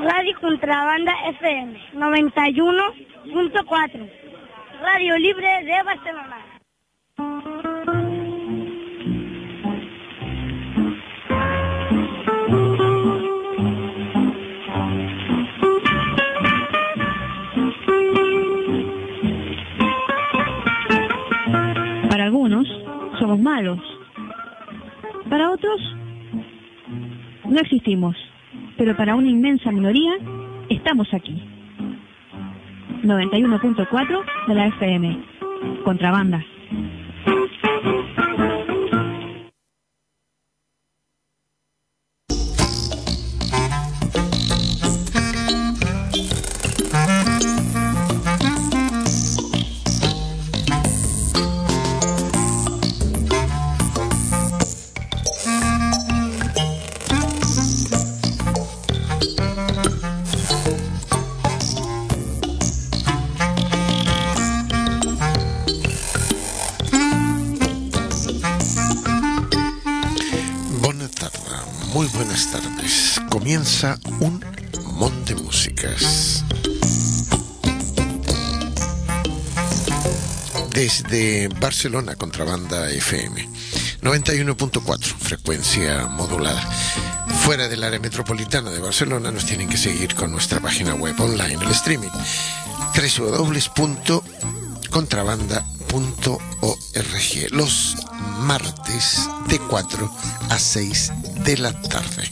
Radio Contrabanda FM 91.4, Radio Libre de Barcelona. Para algunos somos malos, para otros no existimos, pero para una inmensa minoría estamos aquí. 91.4 de la FM, Contrabanda. Comienza un montón de músicas. Desde Barcelona, Contrabanda FM 91.4, frecuencia modulada. Fuera del área metropolitana de Barcelona nos tienen que seguir con nuestra página web online, el streaming www.contrabanda.org, los martes de 4 a 6 de la tarde.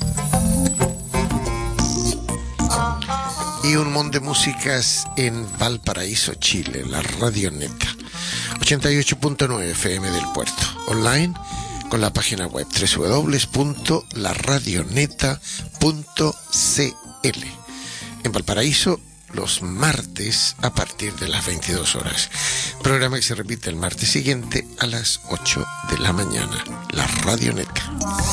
Y un montón de músicas en Valparaíso, Chile, la Radio Neta 88.9 FM del Puerto, online con la página web www.laradioneta.cl. En Valparaíso, los martes a partir de las 22 horas. Programa que se repite el martes siguiente a las 8 de la mañana. La Radio Neta.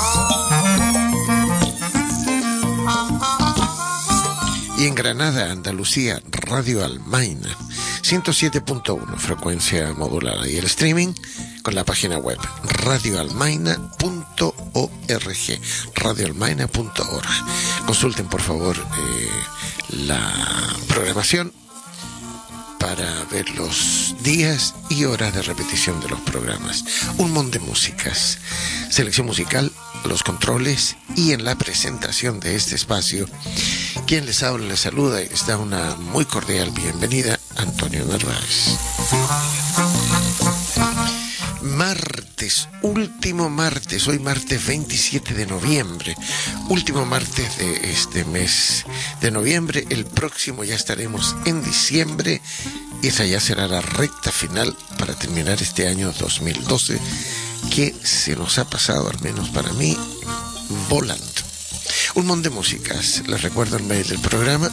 Y en Granada, Andalucía, Radio Almaina 107.1, frecuencia modulada. Y el streaming con la página web radioalmaina.org, radioalmaina.org. Consulten por favor la programación para ver los días y horas de repetición de los programas. Un montón de músicas, selección musical, los controles y en la presentación de este espacio, quien les habla, les saluda y les da una muy cordial bienvenida, Antonio Narváez. Martes, último martes, hoy martes 27 de noviembre, último martes de este mes de noviembre. El próximo ya estaremos en diciembre y esa ya será la recta final para terminar este año 2012, que se nos ha pasado, al menos para mí, volando. Un montón de músicas. Les recuerdo el mail del programa,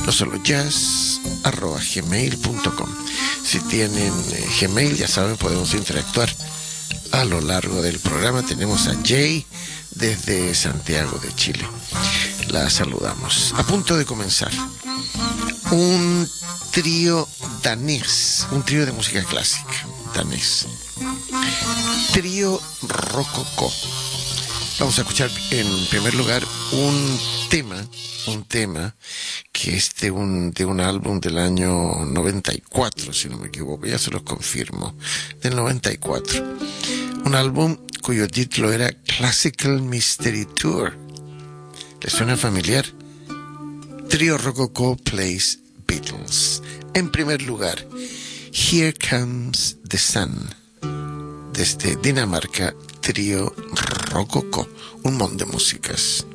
nosolojazz@gmail.com. Si tienen Gmail, ya saben, podemos interactuar a lo largo del programa. Tenemos a Jay desde Santiago de Chile. La saludamos. A punto de comenzar un trío danés, un trío de música clásica danés, Trío Rococó. Vamos a escuchar en primer lugar un tema que es de un álbum del año 94, si no me equivoco, ya se los confirmo, del 94. Un álbum cuyo título era Classical Mystery Tour. ¿Les suena familiar? Trío Rococó plays Beatles. En primer lugar, Here Comes the Sun, desde Dinamarca, Trío Rococó, un montón de músicas.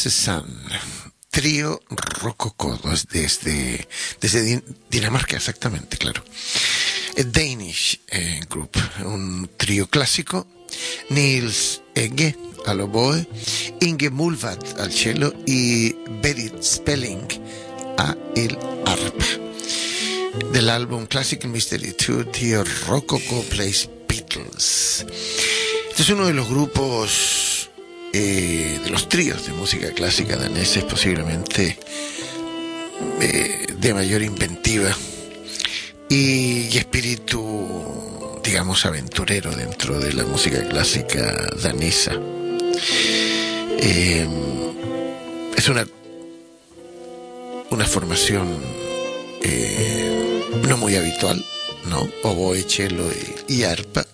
Cézanne, trío rococó desde Dinamarca, exactamente, claro. A Danish Group, un trío clásico. Niels Egge al oboe, Inge Mulvad al cello y Berit Spelling a el arpa. Del álbum Classical Mystery Tour, Trío Rococó Plays Beatles. Este es uno de los grupos, de los tríos de música clásica daneses, posiblemente de mayor inventiva y espíritu, digamos, aventurero dentro de la música clásica danesa. Es una formación no muy habitual, ¿no? Oboe, cello y arpa.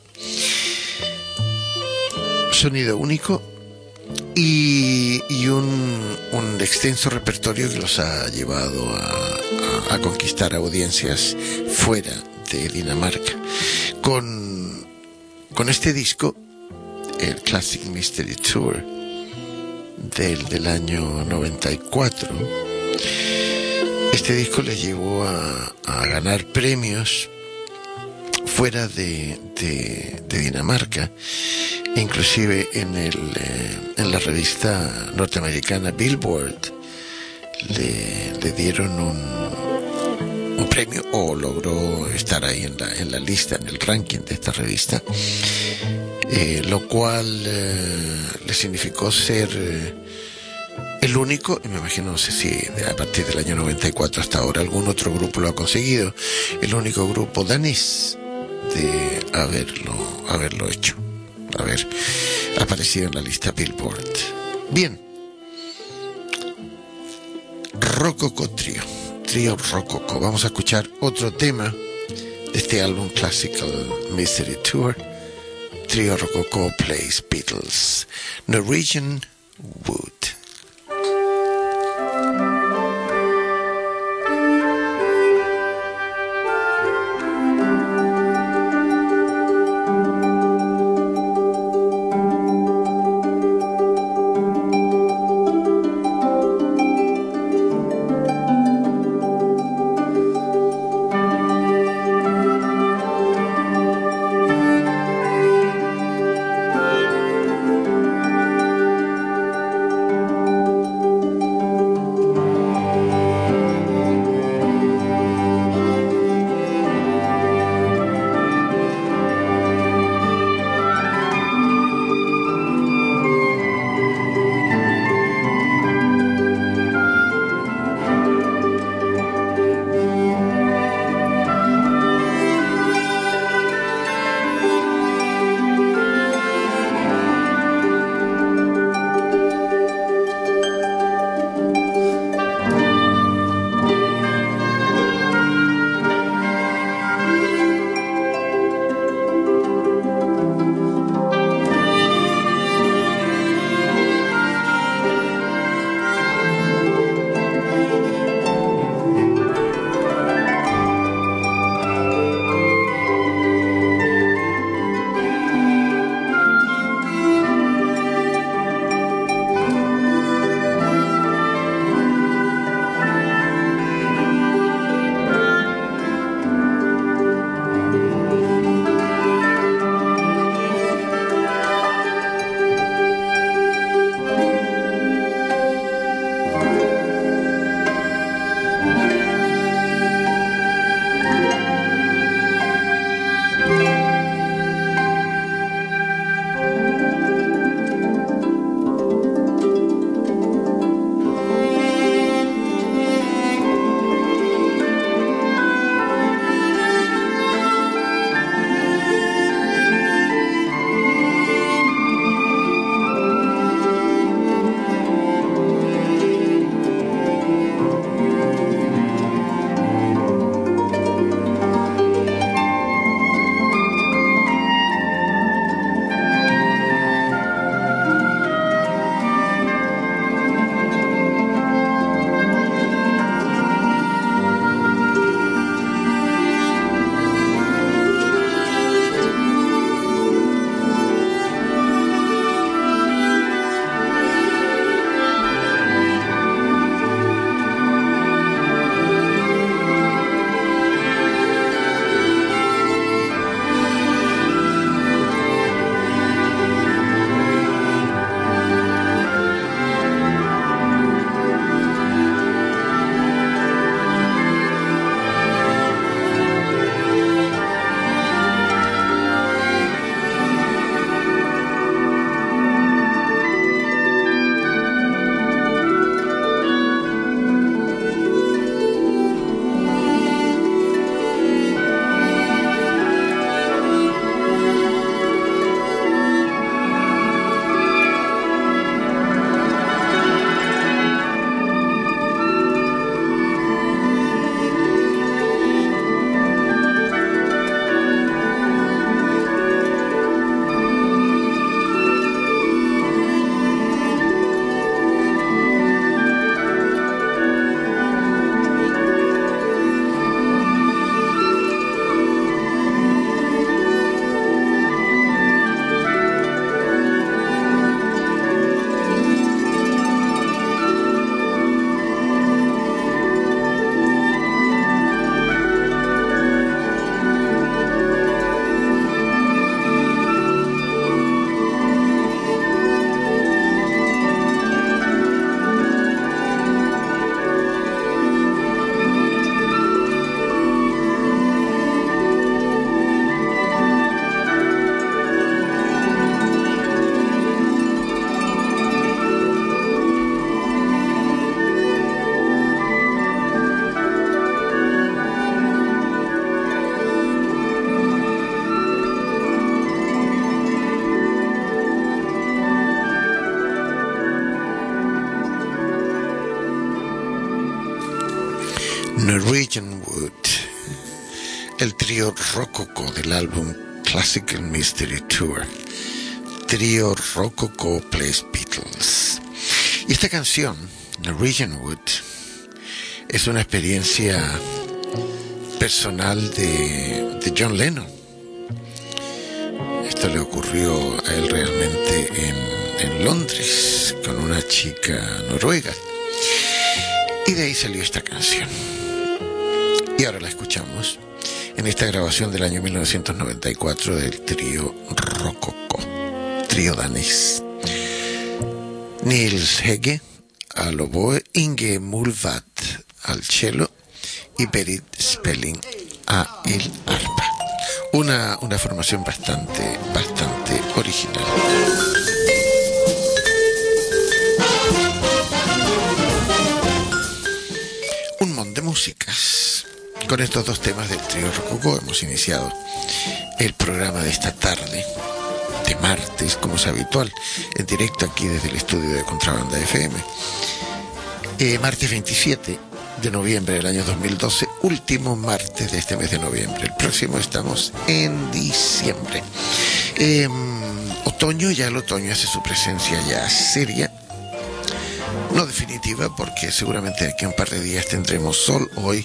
Sonido único y un extenso repertorio que los ha llevado a conquistar audiencias fuera de Dinamarca. Con este disco, el Classic Mystery Tour del año 94, este disco les llevó a ganar premios fuera de Dinamarca, inclusive en la revista norteamericana Billboard le dieron un premio, o logró estar ahí en la lista, en el ranking de esta revista, lo cual le significó ser el único, y me imagino, no sé si a partir del año 94 hasta ahora algún otro grupo lo ha conseguido, el único grupo danés de haberlo hecho, haber aparecido en la lista Billboard. Bien, Rococó Trío Rococó. Vamos a escuchar otro tema de este álbum Classical Mystery Tour, Trío Rococó Plays Beatles, Norwegian Wood. Norwegian Wood, el trío rococó del álbum Classical Mystery Tour. Trío rococó plays Beatles. Y esta canción, Norwegian Wood, es una experiencia personal de John Lennon. Esto le ocurrió a él realmente en Londres con una chica noruega. Y de ahí salió esta canción. Y ahora la escuchamos en esta grabación del año 1994 del trío rococó, trío danés. Nils Hegge al oboe, Inge Mulvad al cello y Berit Spelling a el arpa. Una formación bastante original. Un montón de músicas. Con estos dos temas del trío rococó hemos iniciado el programa de esta tarde, de martes, como es habitual, en directo aquí desde el estudio de Contrabanda FM. Martes 27 de noviembre del año 2012, último martes de este mes de noviembre. El próximo estamos en diciembre. Otoño, ya el otoño hace su presencia ya seria. No definitiva, porque seguramente aquí un par de días tendremos sol. Hoy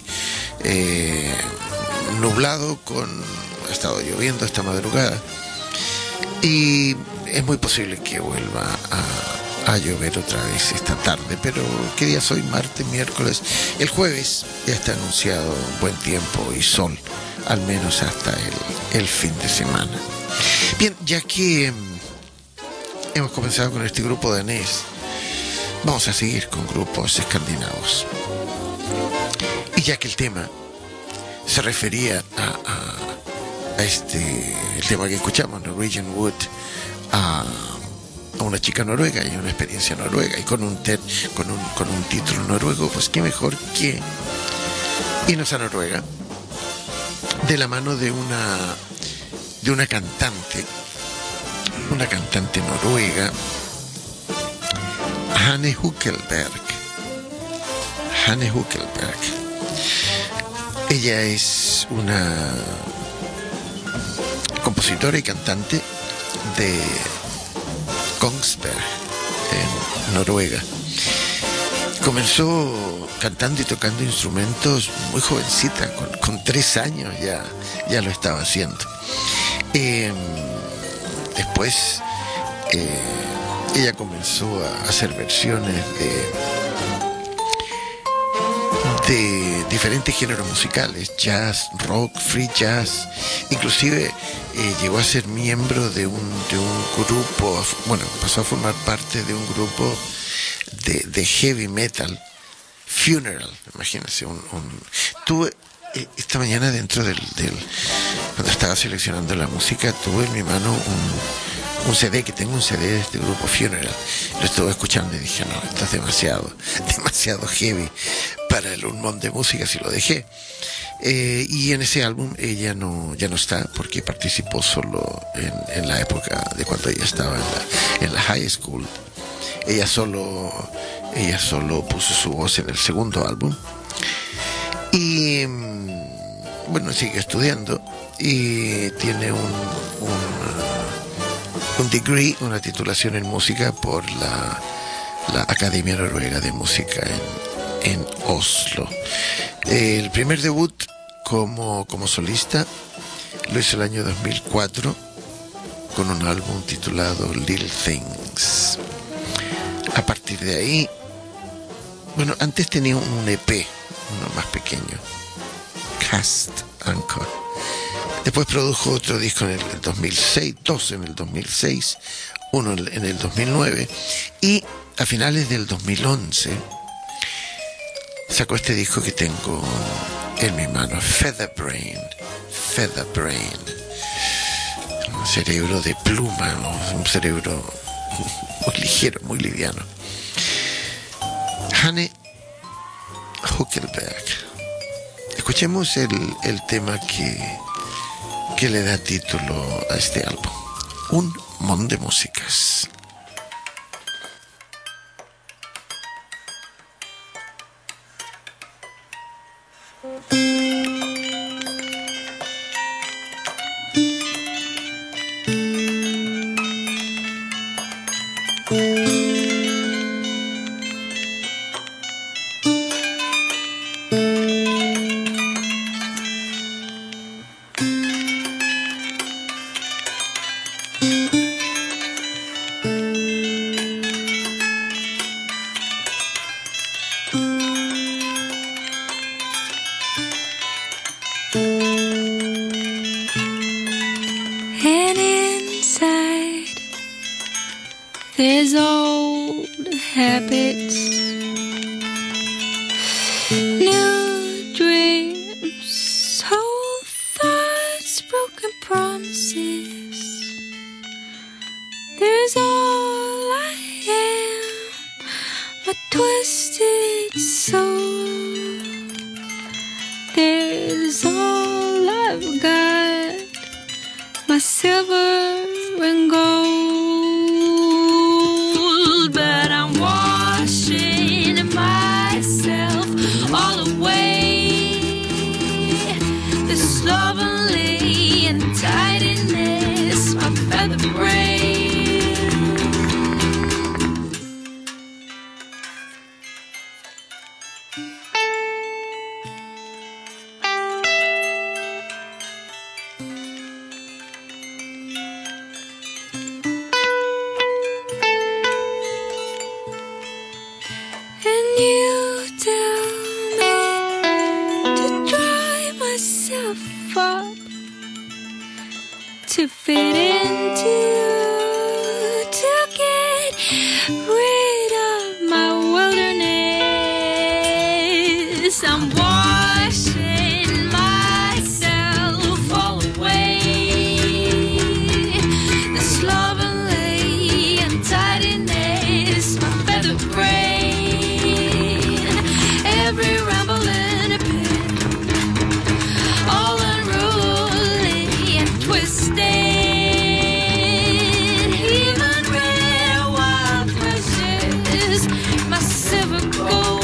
nublado, ha estado lloviendo esta madrugada. Y es muy posible que vuelva a llover otra vez esta tarde. Pero ¿qué día es hoy? Martes, miércoles. El jueves ya está anunciado buen tiempo y sol, al menos hasta el fin de semana. Bien, ya que hemos comenzado con este grupo danés, vamos a seguir con grupos escandinavos. Y ya que el tema se refería a el tema que escuchamos, Norwegian Wood, a una chica noruega y una experiencia noruega, y con un título noruego, pues qué mejor que irnos a Noruega de la mano de una cantante noruega, Hanne Hukkelberg. Ella es una compositora y cantante de Kongsberg, en Noruega. Comenzó cantando y tocando instrumentos muy jovencita, con 3 años ya lo estaba haciendo. Después ella comenzó a hacer versiones de diferentes géneros musicales, jazz, rock, free jazz. Inclusive llegó a ser miembro de un grupo, pasó a formar parte de un grupo de heavy metal, Funeral. Imagínense, tuve esta mañana dentro cuando estaba seleccionando la música, tuve en mi mano un CD, que tengo un CD de este grupo Funeral. Lo estuve escuchando y dije, no, esto es demasiado heavy para un montón de música, si lo dejé. Y en ese álbum ella ya no está, porque participó solo en la época de cuando ella estaba en la high school. Ella solo puso su voz en el segundo álbum. Y sigue estudiando y tiene un degree, una titulación en música por la Academia Noruega de Música en Oslo. El primer debut como solista lo hizo el año 2004 con un álbum titulado Little Things. A partir de ahí, antes tenía un EP, uno más pequeño, Cast Anchor. Después produjo otro disco en el 2006, 2 en el 2006, uno en el 2009, y a finales del 2011 sacó este disco que tengo en mi mano, Feather Brain, un cerebro de pluma, un cerebro muy ligero, muy liviano. Hanne Hukkelberg. Escuchemos el tema que le da título a este álbum, Un Mon de Músicas. And inside there's old habits, new dreams, old thoughts, broken promises. There's all I am, a twisted soul. There's all I've got, my silver and gold. But I'm washing myself all away. This slovenly and tidiness, my feather brain. And you tell me to dry myself up, to fit into, to get rid of my wilderness. I'm washing myself all away. The slovenly and tidiness, my feather brain. Every rambling pin, all unruly and twisted. Even rare wild pleasures, my silver gold.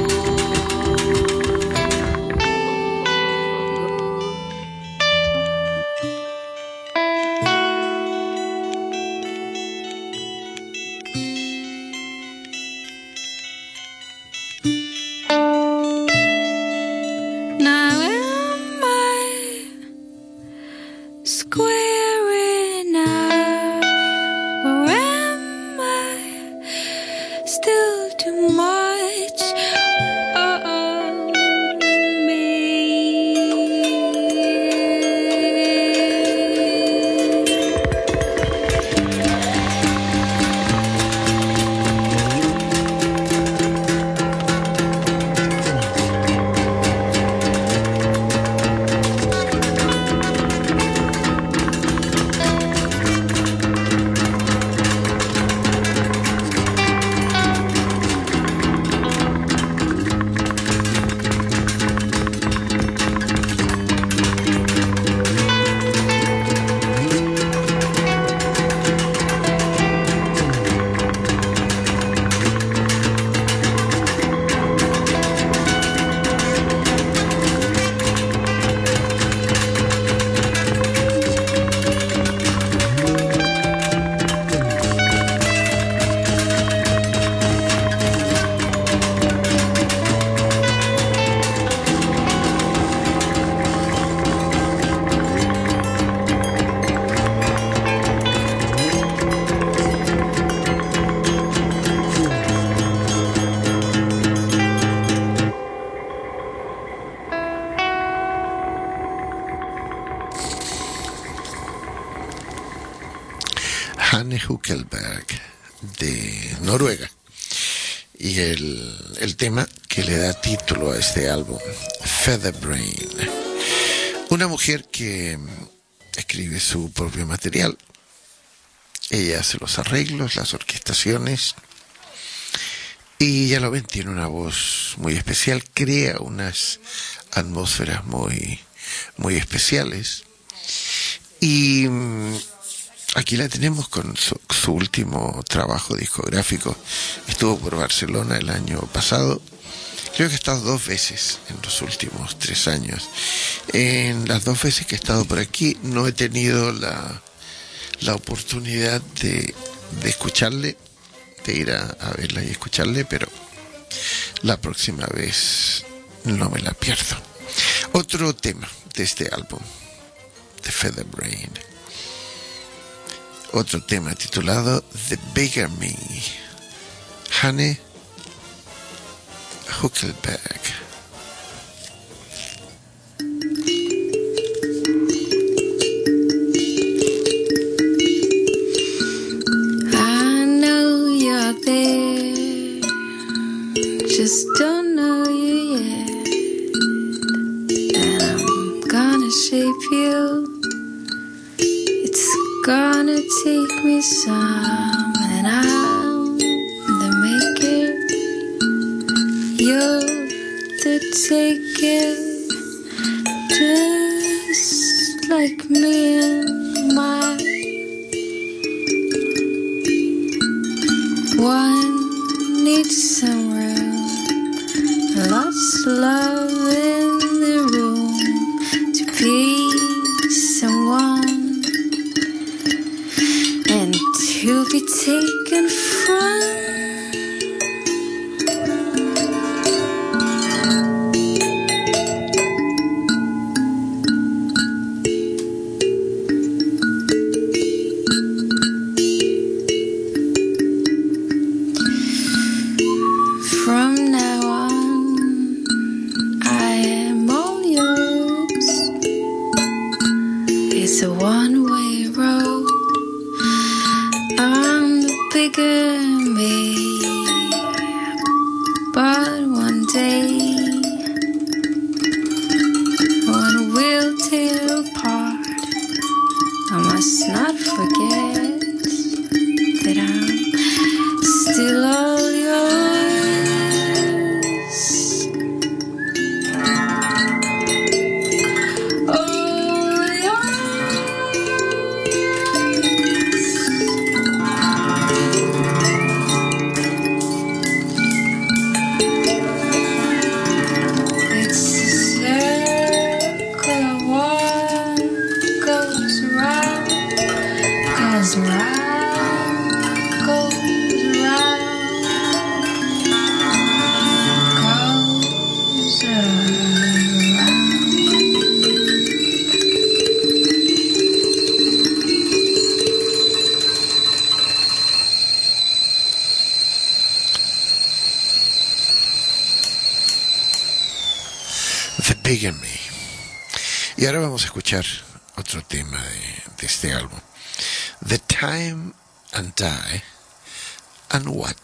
Now am I square enough, or am I still too much of me? Hanne Huckelberg, de Noruega, y el tema que le da título a este álbum, Feather Brain. Una mujer que escribe su propio material. Ella hace los arreglos, las orquestaciones, y ya lo ven, tiene una voz muy especial, crea unas atmósferas muy, muy especiales. Y aquí la tenemos con su último trabajo discográfico. Estuvo por Barcelona el año pasado Creo que he estado 2 veces en los últimos 3 años. En las 2 veces que he estado por aquí no he tenido la oportunidad de escucharle, de ir a verla y escucharle, pero la próxima vez no me la pierdo. Otro tema de este álbum, The Feather Brain. Otro tema titulado The Bigger Me, Hanne Huckelberg. I know you're there, just don't know you yet. And I'm gonna shape you. It's gonna take me some, and I'm the maker. You're the taker, just like me and my one needs some room, lots of love in the room to be someone and to be taken from. From now on, I am all yours. It's a one-way road. I'm the bigger me. But one day, when we'll tear apart, I must not forget that I'm still all yours. Bigger Me. Y ahora vamos a escuchar otro tema de este álbum, The Time and I and What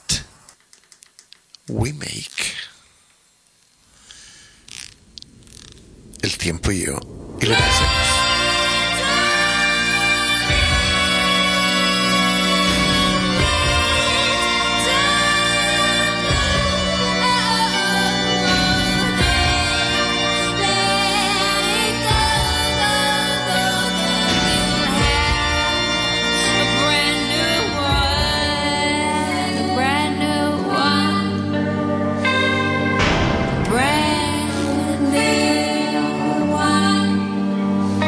We Make. El tiempo y yo y lo que hacemos. Brand new one.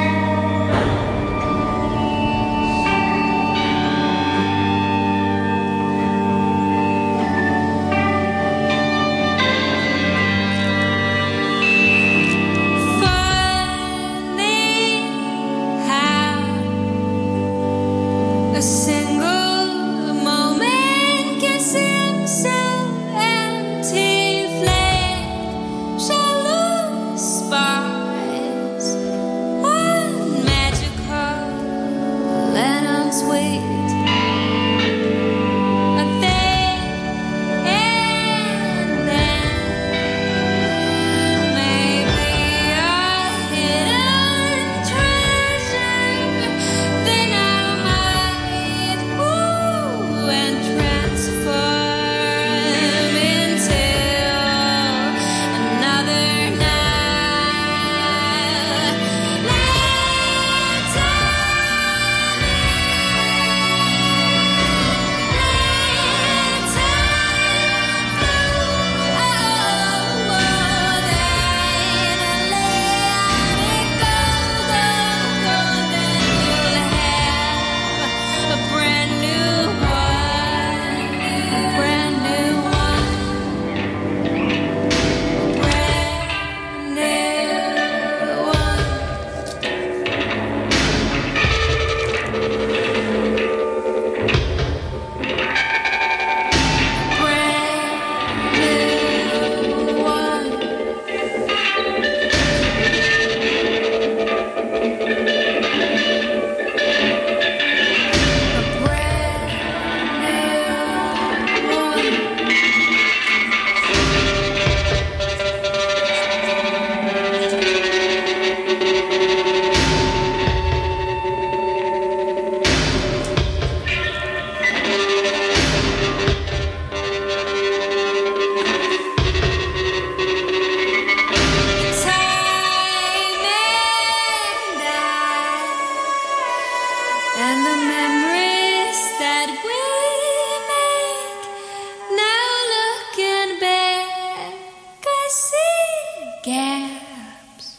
gaps.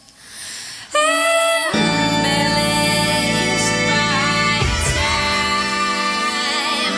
Embellished by time.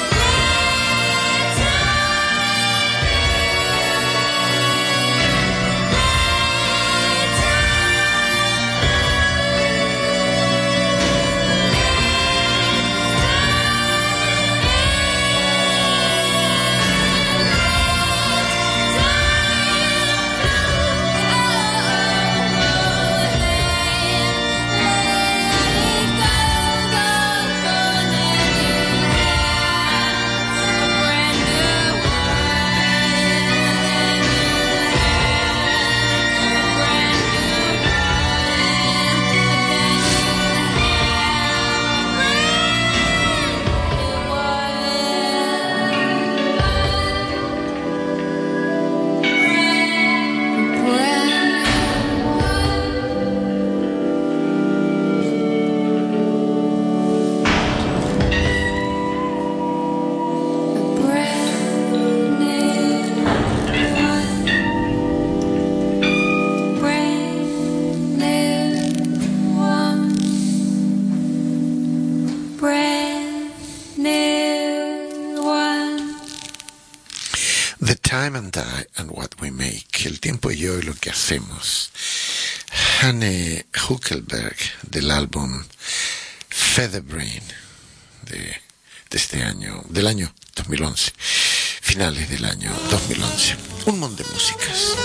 The Time and I and What We Make, el tiempo y yo y lo que hacemos. Hanne Huckelberg, del álbum Featherbrain de este año, del año 2011, finales del año 2011. Un montón de músicas.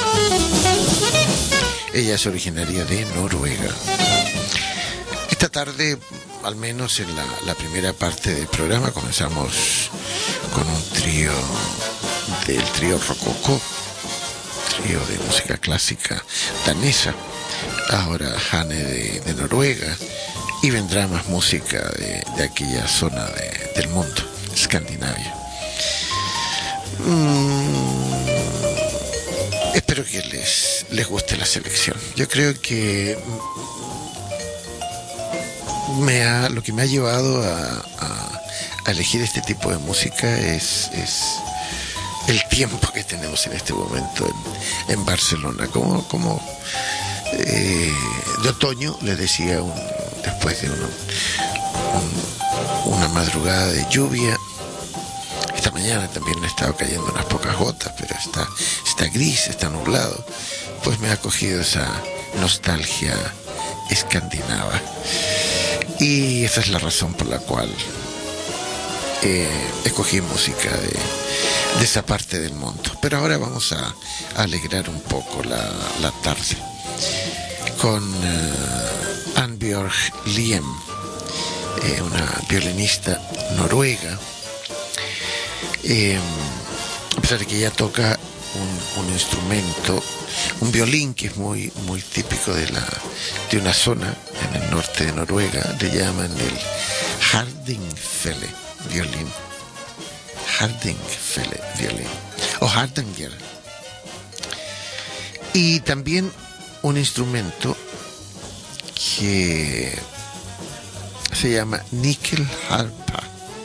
Ella es originaria de Noruega. Esta tarde, al menos en la primera parte del programa, comenzamos con un trío del trío Rococó, trío de música clásica danesa, ahora Hanne de Noruega, y vendrá más música de aquella zona del mundo, Escandinavia. Espero que les guste la selección. Yo creo que lo que me ha llevado a elegir este tipo de música es el tiempo que tenemos en este momento en Barcelona, como de otoño, les decía, después de una madrugada de lluvia. Esta mañana también han estado cayendo unas pocas gotas, pero está gris, está nublado. Pues me ha cogido esa nostalgia escandinava, y esa es la razón por la cual escogí música de esa parte del mundo. Pero ahora vamos a alegrar un poco la tarde con Annbjørg Liem, una violinista noruega. A pesar de que ella toca un instrumento, un violín que es muy muy típico de una zona en el norte de Noruega, le llaman el Hardingfele violín. Hardingfele violín o Hardanger. Y también un instrumento que se llama Nyckelharpa,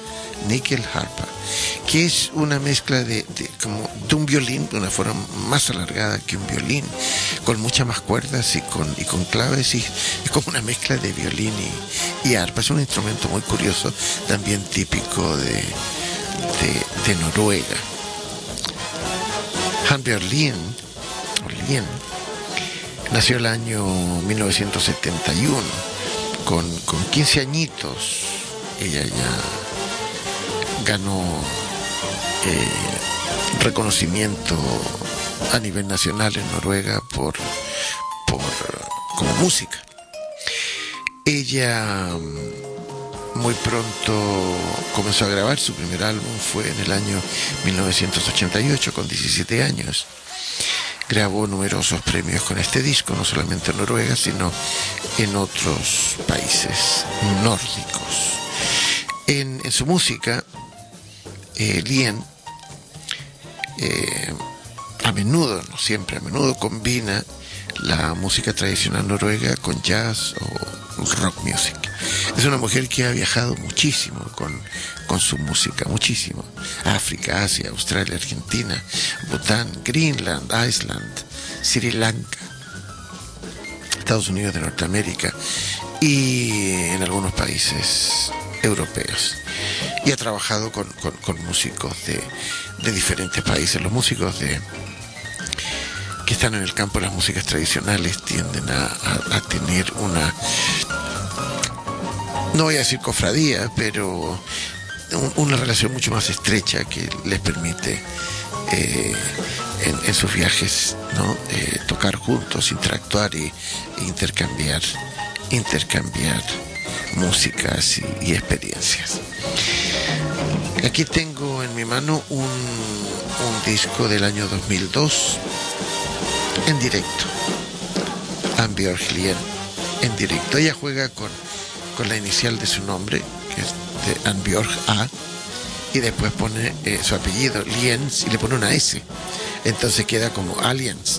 que es una mezcla de un violín de una forma más alargada que un violín, con muchas más cuerdas y con claves, y es como una mezcla de violín y arpa. Es un instrumento muy curioso, también típico de Noruega. Annbjørg Liem nació el año 1971, con 15 añitos. Ella ya ganó reconocimiento a nivel nacional en Noruega como música. Ella muy pronto comenzó a grabar. Su primer álbum fue en el año 1988, con 17 años. Grabó numerosos premios con este disco, no solamente en Noruega, sino en otros países nórdicos. En su música, Liem a menudo, no siempre, a menudo combina la música tradicional noruega con jazz o rock music. Es una mujer que ha viajado muchísimo con su música, muchísimo. África, Asia, Australia, Argentina, Bután, Greenland, Iceland, Sri Lanka, Estados Unidos de Norteamérica y en algunos países europeos. Y ha trabajado con músicos de diferentes países. Los músicos que están en el campo de las músicas tradicionales tienden a tener una, no voy a decir cofradía, pero una relación mucho más estrecha que les permite en sus viajes, ¿no? Tocar juntos, interactuar e intercambiar músicas y experiencias. Aquí tengo en mi mano un disco del año 2002 en directo. Anne Björk Lien en directo. Ella juega con la inicial de su nombre, que es de Anne Björk, A, y después pone su apellido, Liens, y le pone una S. Entonces queda como Aliens,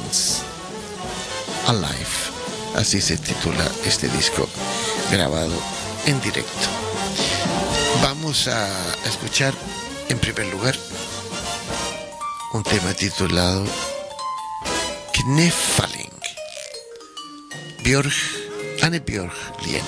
Alive. Así se titula este disco grabado en directo. Vamos a escuchar en primer lugar un tema titulado Knäfalling, Anne Björk Lien.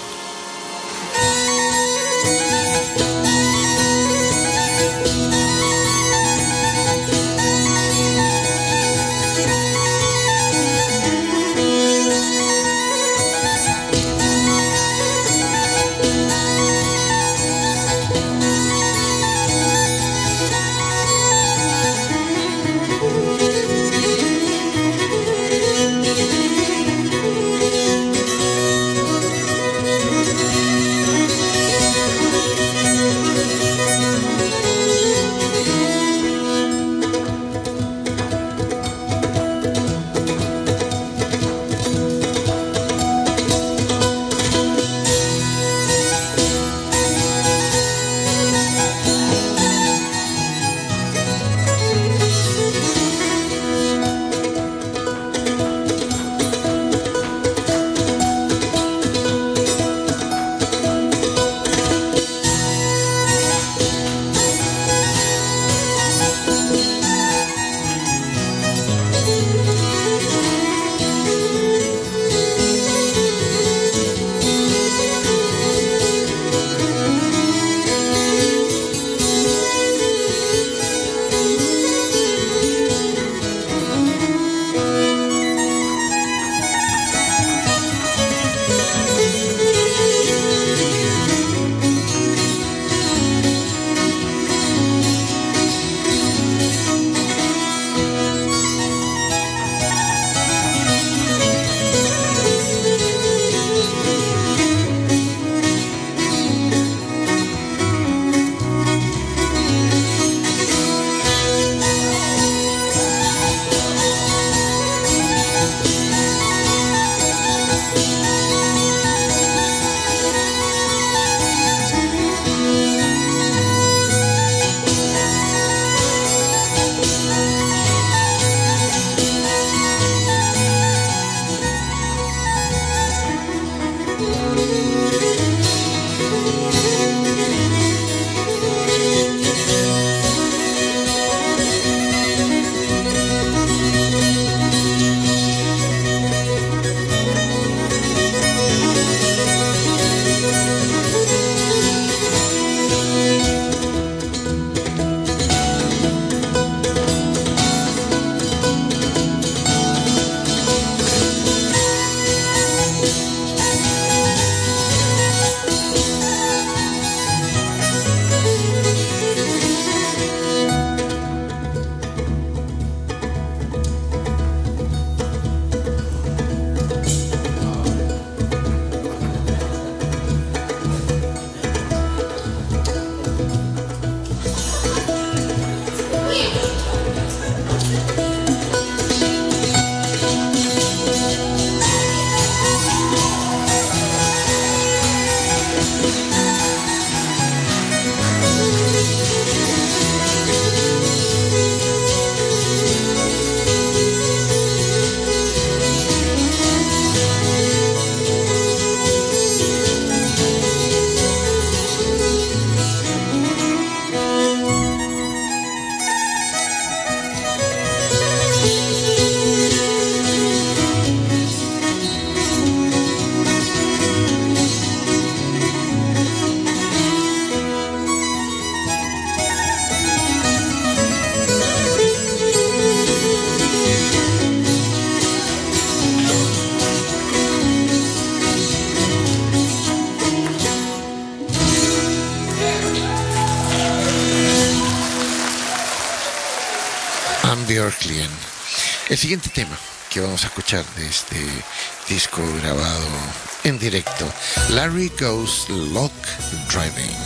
Björklund. El siguiente tema que vamos a escuchar de este disco grabado en directo, Larry Goes Log Driving.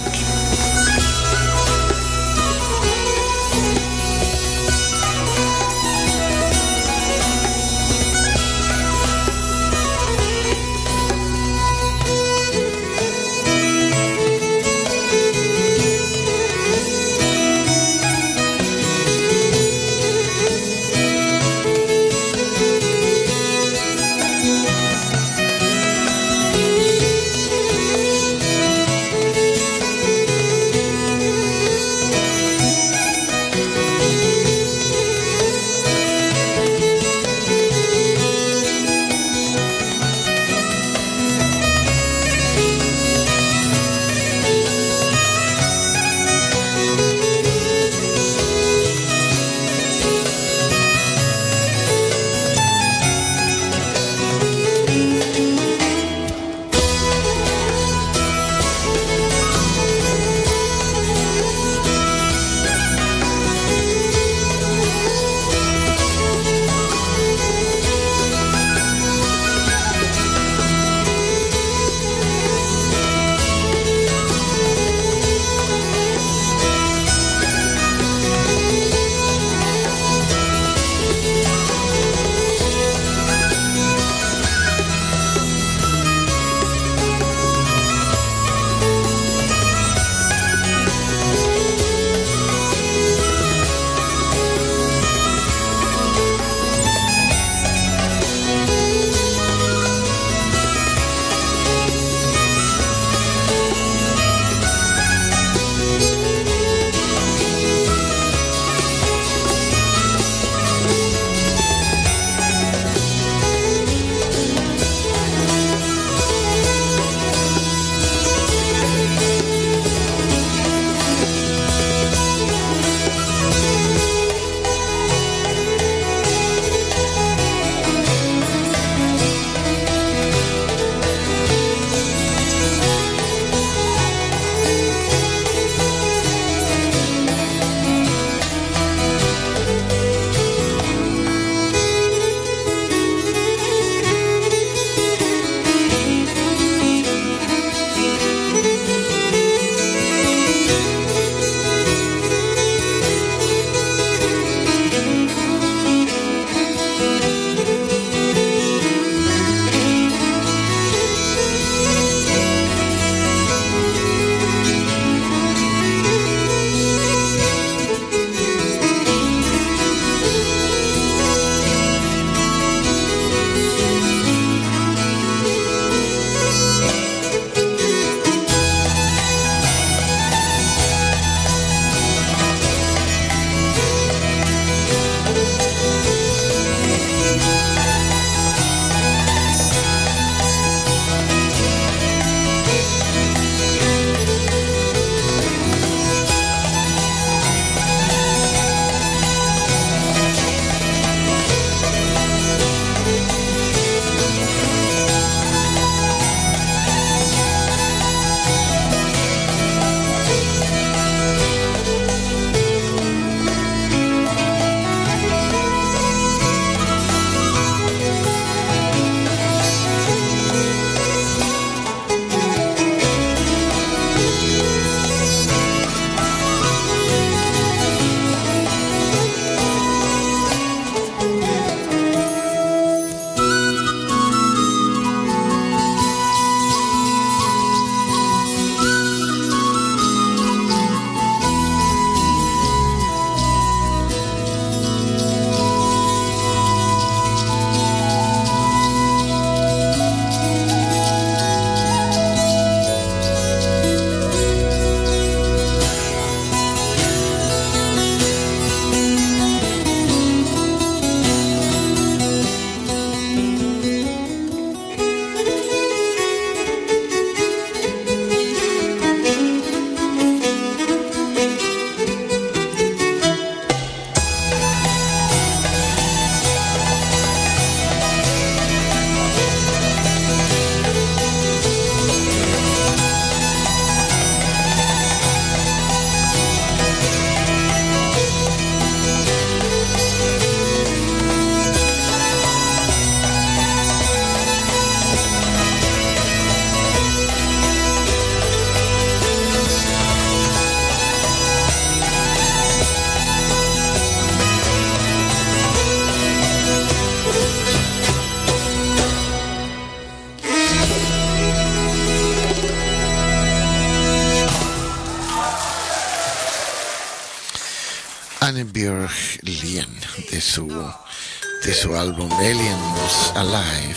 Ellen Björklien de su álbum Aliens Alive,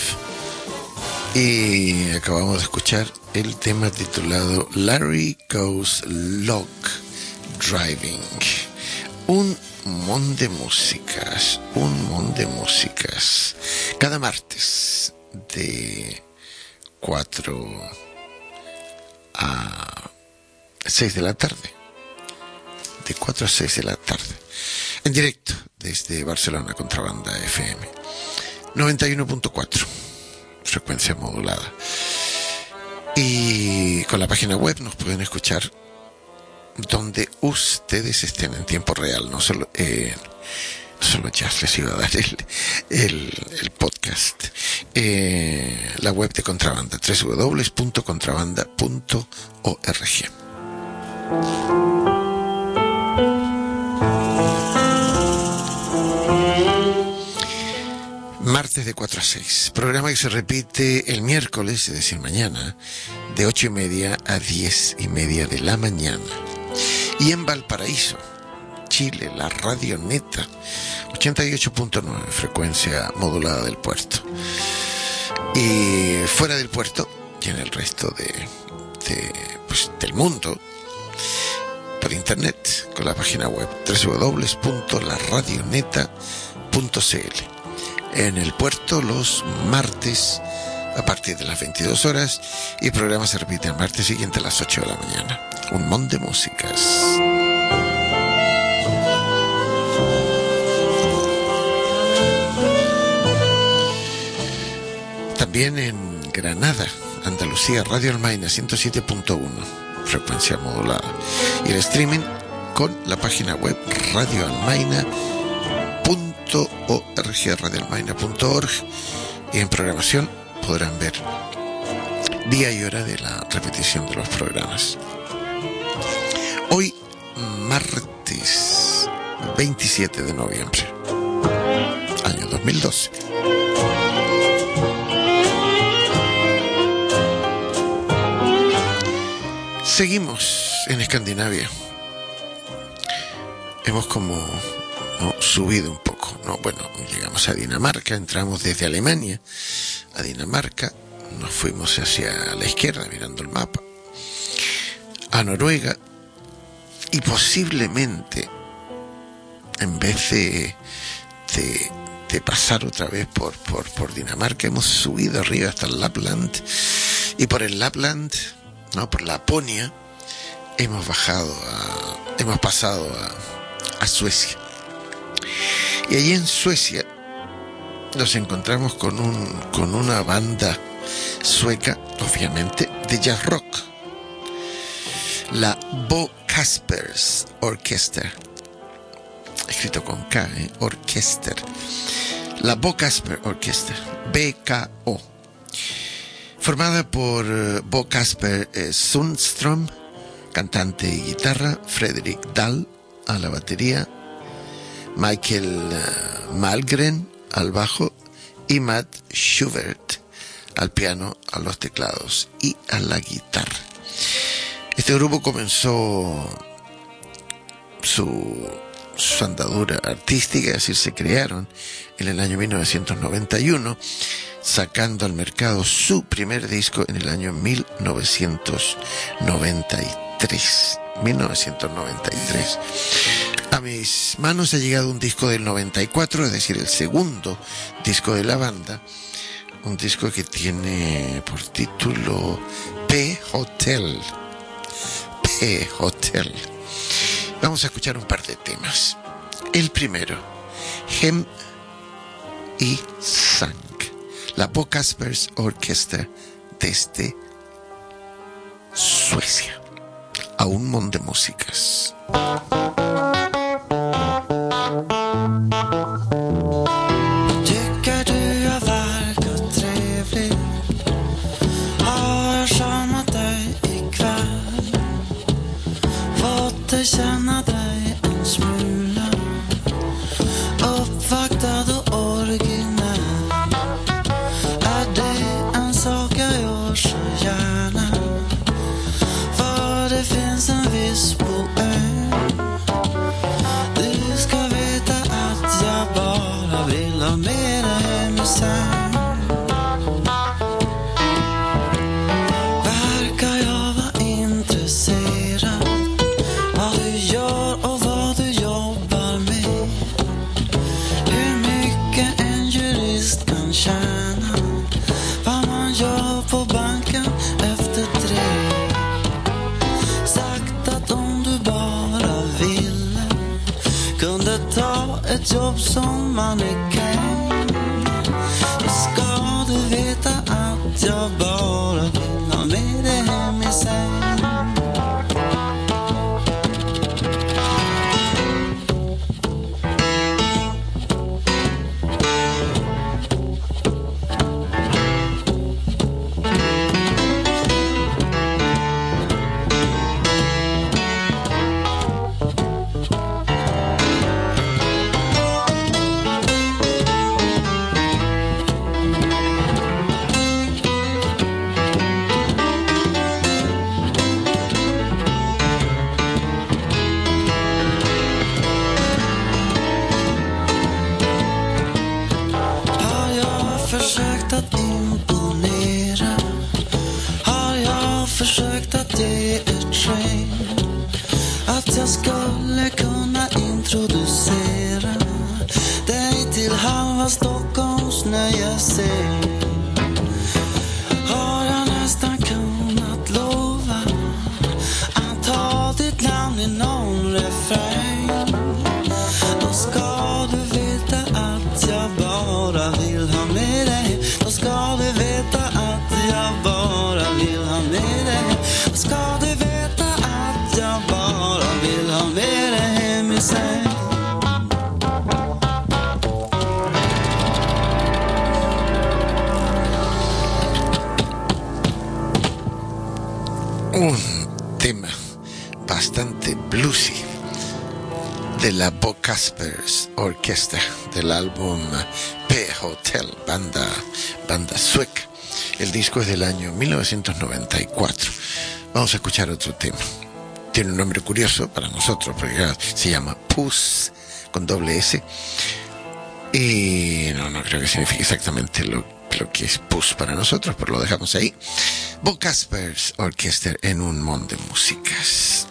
y acabamos de escuchar el tema titulado Larry Goes Log Driving. Un montón de músicas, cada martes de 4 a 6 de la tarde, de 4 a 6 de la tarde, en directo desde Barcelona, Contrabanda FM 91.4, frecuencia modulada. Y con la página web nos pueden escuchar donde ustedes estén en tiempo real, no solo ya les iba a dar el podcast. La web de Contrabanda, www.contrabanda.org. Martes de 4 a 6, programa que se repite el miércoles, es decir, mañana, de 8:30 a 10:30 de la mañana. Y en Valparaíso, Chile, la Radio Neta, 88.9, frecuencia modulada del puerto. Y fuera del puerto, y en el resto del mundo, por internet, con la página web www.laradioneta.cl. En el puerto los martes a partir de las 22 horas, y el programa se repite el martes siguiente a las 8 de la mañana. Un montón de músicas. También en Granada, Andalucía, Radio Almaina 107.1, frecuencia modulada, y el streaming con la página web radioalmaina.org, y en programación podrán ver día y hora de la repetición de los programas. Hoy, martes 27 de noviembre, año 2012. Seguimos en Escandinavia. Hemos subido un poco, llegamos a Dinamarca, entramos desde Alemania a Dinamarca, nos fuimos hacia la izquierda mirando el mapa, a Noruega, y posiblemente, en vez de pasar otra vez por Dinamarca, hemos subido arriba hasta el Lapland, y por el Lapland, por Laponia, hemos pasado a Suecia. Y allí en Suecia nos encontramos con una banda sueca, obviamente, de jazz rock, la Bo Kaspers Orchester, escrito con K, Orchester, la Bo Kasper Orchester, BKO, formada por Bo Kasper Sundström, cantante y guitarra, Fredrik Dahl a la batería, Michael Malgren al bajo y Matt Schubert al piano, a los teclados y a la guitarra. Este grupo comenzó su andadura artística, es decir, se crearon en el año 1991, sacando al mercado su primer disco en el año 1993. A mis manos ha llegado un disco del 94, es decir, el segundo disco de la banda, un disco que tiene por título P-Hotel. Vamos a escuchar un par de temas. El primero, Hem y Sang, la Bo Kaspers Orchestra desde Suecia. A un montón de músicas. Tycker du har varit trevlig, har charmat dig ikväll, fått dig känna dig en smula, uppvaktad och originell. Är det en sak jag gör så gärna, för det finns en viss poäng tjäna vad man gör på banken efter 3. Sagt att om du bara ville kunde ta ett jobb som mannekäng. Då ska du veta att jag bara vill ha med dig hem i säng. Försökt att imponera, har jag försökt att ge ett sken att jag skulle kunna introducera dig till halva Stockholms nöjescen. Har jag nästan kunnat lova att ta ditt namn i någon refräng. Då ska du veta att jag bara vill ha med dig. Då ska du veta att jag bara vill ha med dig. Då ska du veta att jag bara vill ha med dig hem i säng. Un tema bastante bluesy de la Bo Kaspers Orquesta del álbum P-Hotel, banda sueca. El disco es del año 1994. Vamos a escuchar otro tema. Tiene un nombre curioso para nosotros porque se llama Puss con doble S. Y no creo que signifique exactamente lo que es Puss para nosotros, pero lo dejamos ahí. Bo Kaspers Orquesta en un mundo de músicas.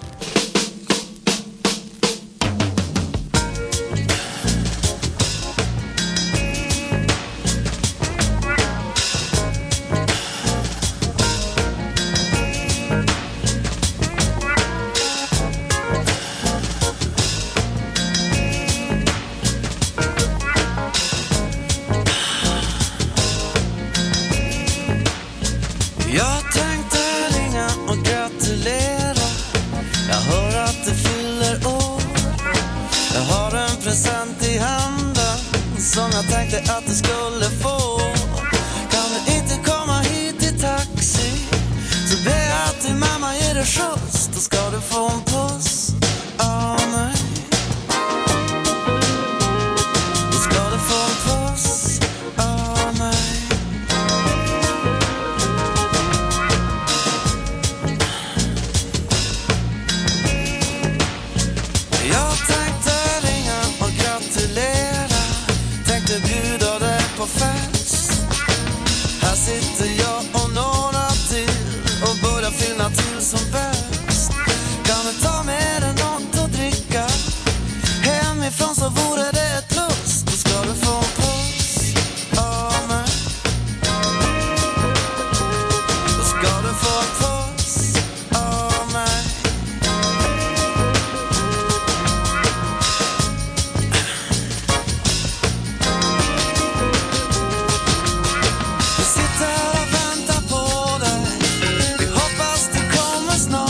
Jag tänkte ringa och gratulera. Jag hör att du fyller år. Jag har en present i handen som jag tänkte att du skulle få. Kan du inte komma hit i taxi, så ber jag att din mamma ger dig skjuts. Då ska du få en puss av mig. Då ska du få en puss av mig. Jag tänkte ringa och gratulera. Tänkte bjuda dig på fest. Här sitter jag och några till och börjar finna till som bäst. Kan du ta med dig något att dricka? Hemifrån så vore det ett plus. Då ska du få en puss av mig. Då ska du få en puss av mig. Vi sitter och väntar på dig. Vi hoppas du kommer snart.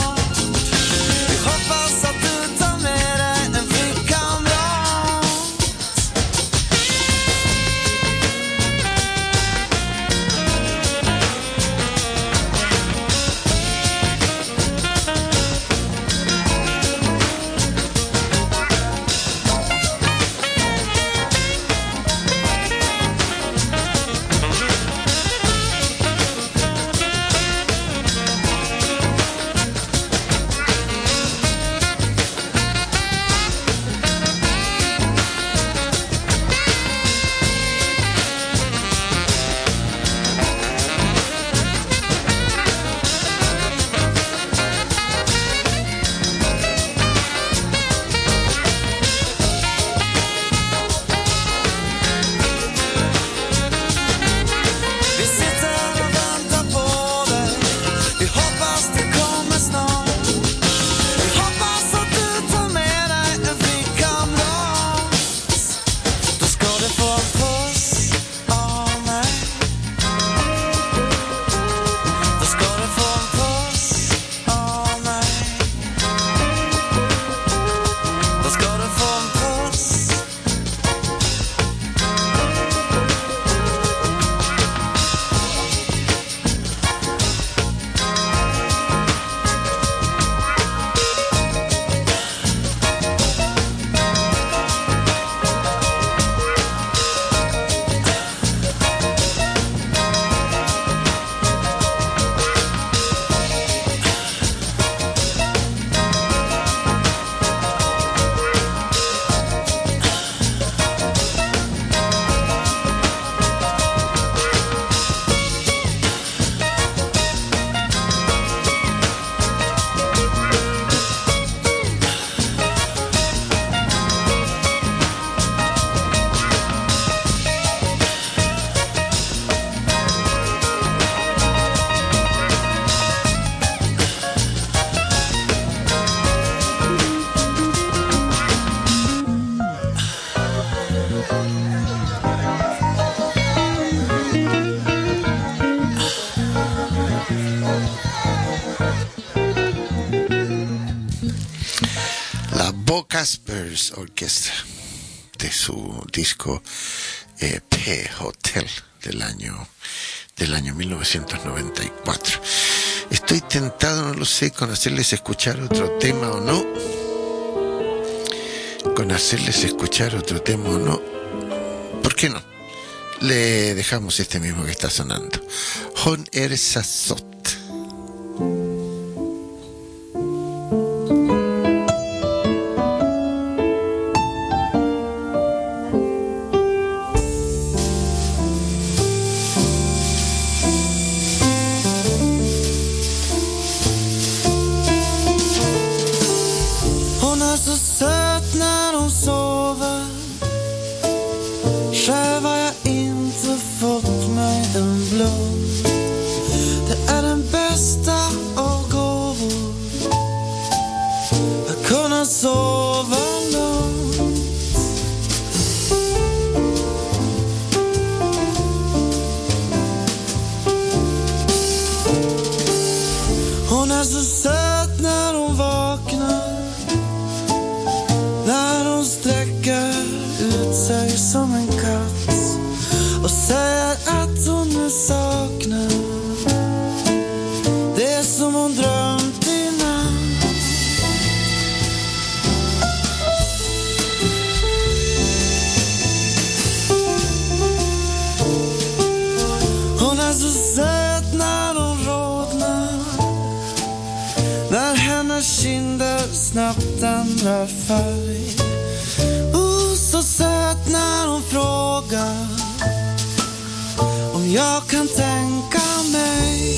Casper's Orchestra, de su disco P Hotel del año 1994. Estoy tentado, no lo sé, con hacerles escuchar otro tema o no. ¿Por qué no? Le dejamos este mismo que está sonando. Hon Ersasot. Hon är så söt när hon sover. Själv har jag inte fått mig en blom. Det är den bästa av gåvor, att kunna sova lugnt. Hon är så söt när hon vaknar, när hon sträcker ut sig som en katt och säger att hon nu saknar det som hon drömt i natt. Hon är så söt när hon rodnar, när hennes kinder snabbt ändrar färg. Så söt när hon frågar om jag kan tänka mig.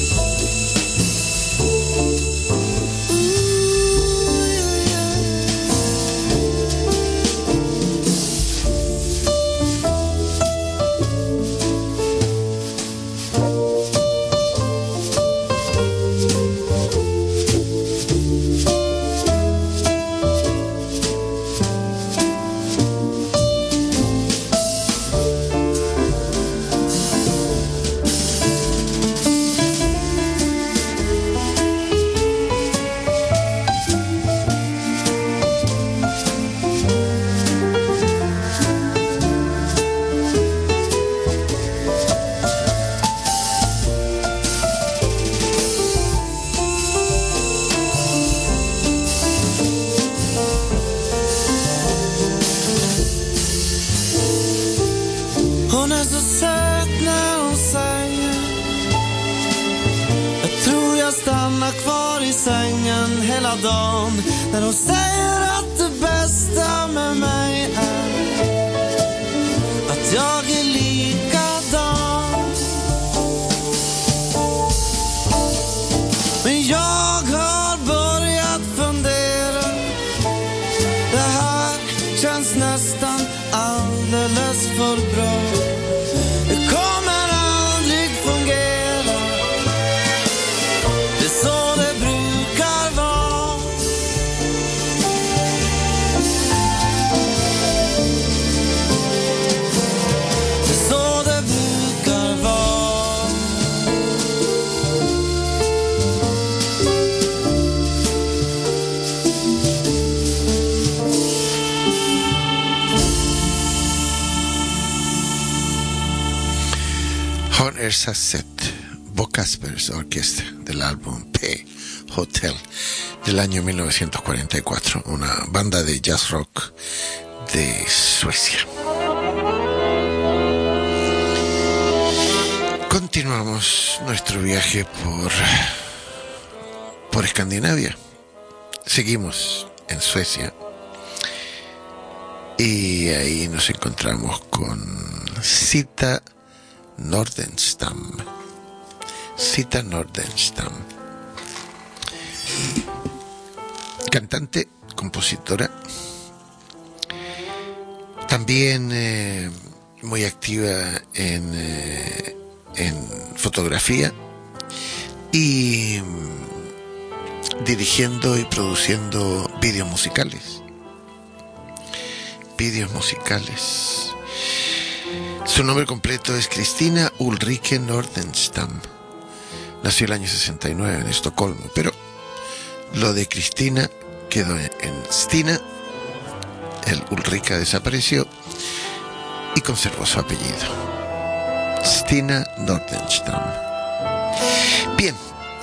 Hon är så söt när hon säger, jag tror jag stannar kvar i sängen hela dagen. När hon säger att det bästa med mig är att jag är likadan. Men jag har börjat fundera, det här känns nästan alldeles för bra. Det kommer aldrig fungera, det är så det brukar vara. Det är så det brukar vara. Hon Ersasot, Bo Casper's Orchestra, del álbum P Hotel del año 1944, una banda de jazz rock de Suecia. Continuamos nuestro viaje por Escandinavia. Seguimos en Suecia y ahí nos encontramos con Sita Nordenstam. Sita Nordenstam, cantante, compositora, también muy activa en fotografía y dirigiendo y produciendo vídeos musicales. Su nombre completo es Kristina Ulrike Nordenstam. Nació el año 69 en Estocolmo, pero lo de Kristina quedó en Stina El Ulrika desapareció y conservó su apellido. Stina Nordenstam. Bien,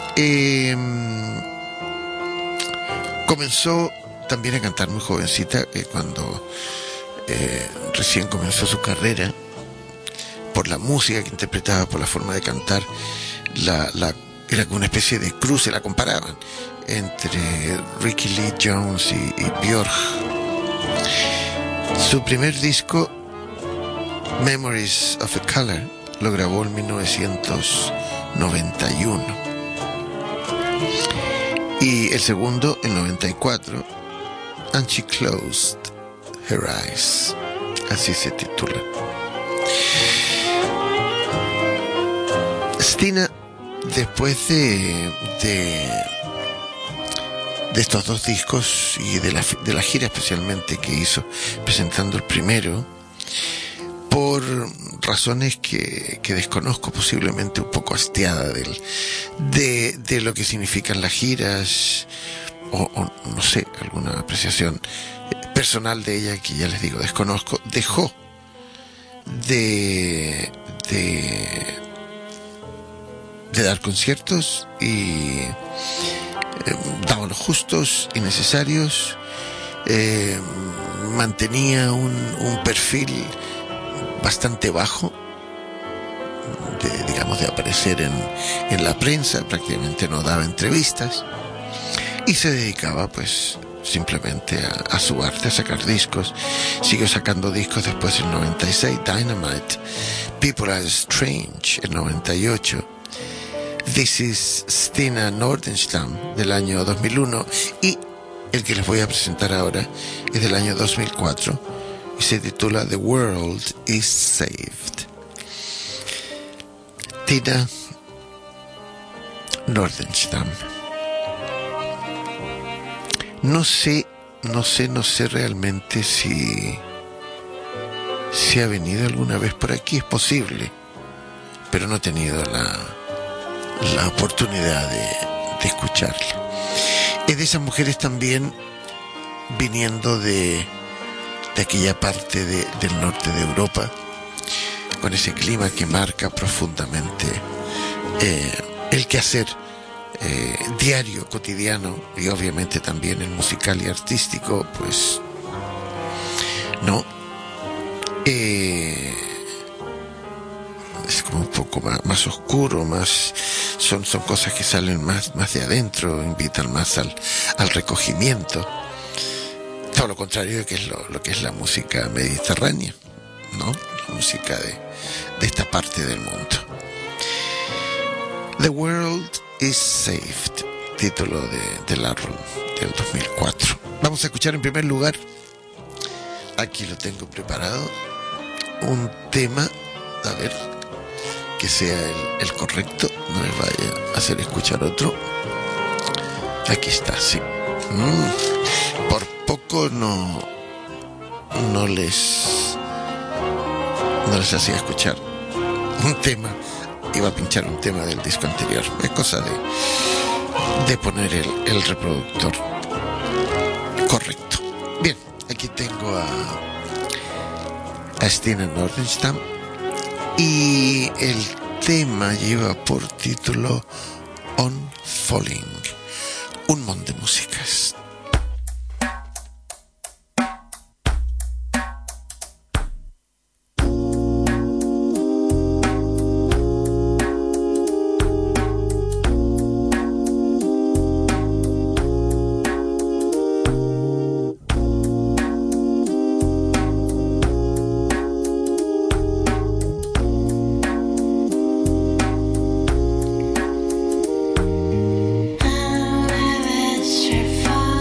comenzó también a cantar muy jovencita, cuando recién comenzó su carrera, por la música que interpretaba, por la forma de cantar. Era como una especie de cruce, la comparaban entre Ricky Lee Jones y Björk. Su primer disco, Memories of a Color, lo grabó en 1991. Y el segundo, en 94, And She Closed Her Eyes. Así se titula. Stina, después de estos dos discos y de la gira especialmente que hizo presentando el primero, por razones que desconozco, posiblemente un poco hastiada de lo que significan las giras, o no sé, alguna apreciación personal de ella que ya les digo desconozco, dejó de dar conciertos y daba los justos y necesarios, mantenía un perfil bastante bajo de aparecer en la prensa, prácticamente no daba entrevistas y se dedicaba pues simplemente a su arte, a sacar discos. Siguió sacando discos después en 96, Dynamite, People Are Strange en 98, This Is Stina Nordenstam del año 2001, y el que les voy a presentar ahora es del año 2004 y se titula The World Is Saved. Stina Nordenstam. No sé realmente si ha venido alguna vez por aquí, es posible, pero no he tenido la oportunidad de escucharla. Es de esas mujeres también viniendo de aquella parte del norte de Europa, con ese clima que marca profundamente el quehacer diario, cotidiano, y obviamente también el musical y artístico, pues no, es como un poco más oscuro, más son cosas que salen más de adentro, invitan más al recogimiento, todo lo contrario de que es lo que es la música mediterránea, ¿no? La música de esta parte del mundo. The World is Saved, título del álbum del 2004. Vamos a escuchar en primer lugar, aquí lo tengo preparado, un tema, a ver, que sea el correcto, no les vaya a hacer escuchar otro. Aquí está, sí. Por poco no les hacía escuchar un tema, iba a pinchar un tema del disco anterior. Es cosa de poner el reproductor correcto. Bien, aquí tengo a Stina Nordenstam y el tema lleva por título On Falling, un montón de músicas. Far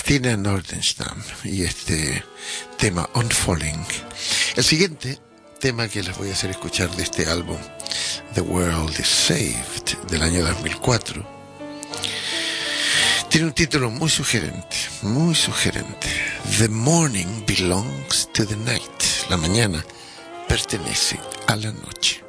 Stina Nordenstam y este tema On Falling. El siguiente tema que les voy a hacer escuchar de este álbum, The World is Saved, del año 2004, tiene un título muy sugerente, The Morning Belongs to the Night. La mañana pertenece a la noche.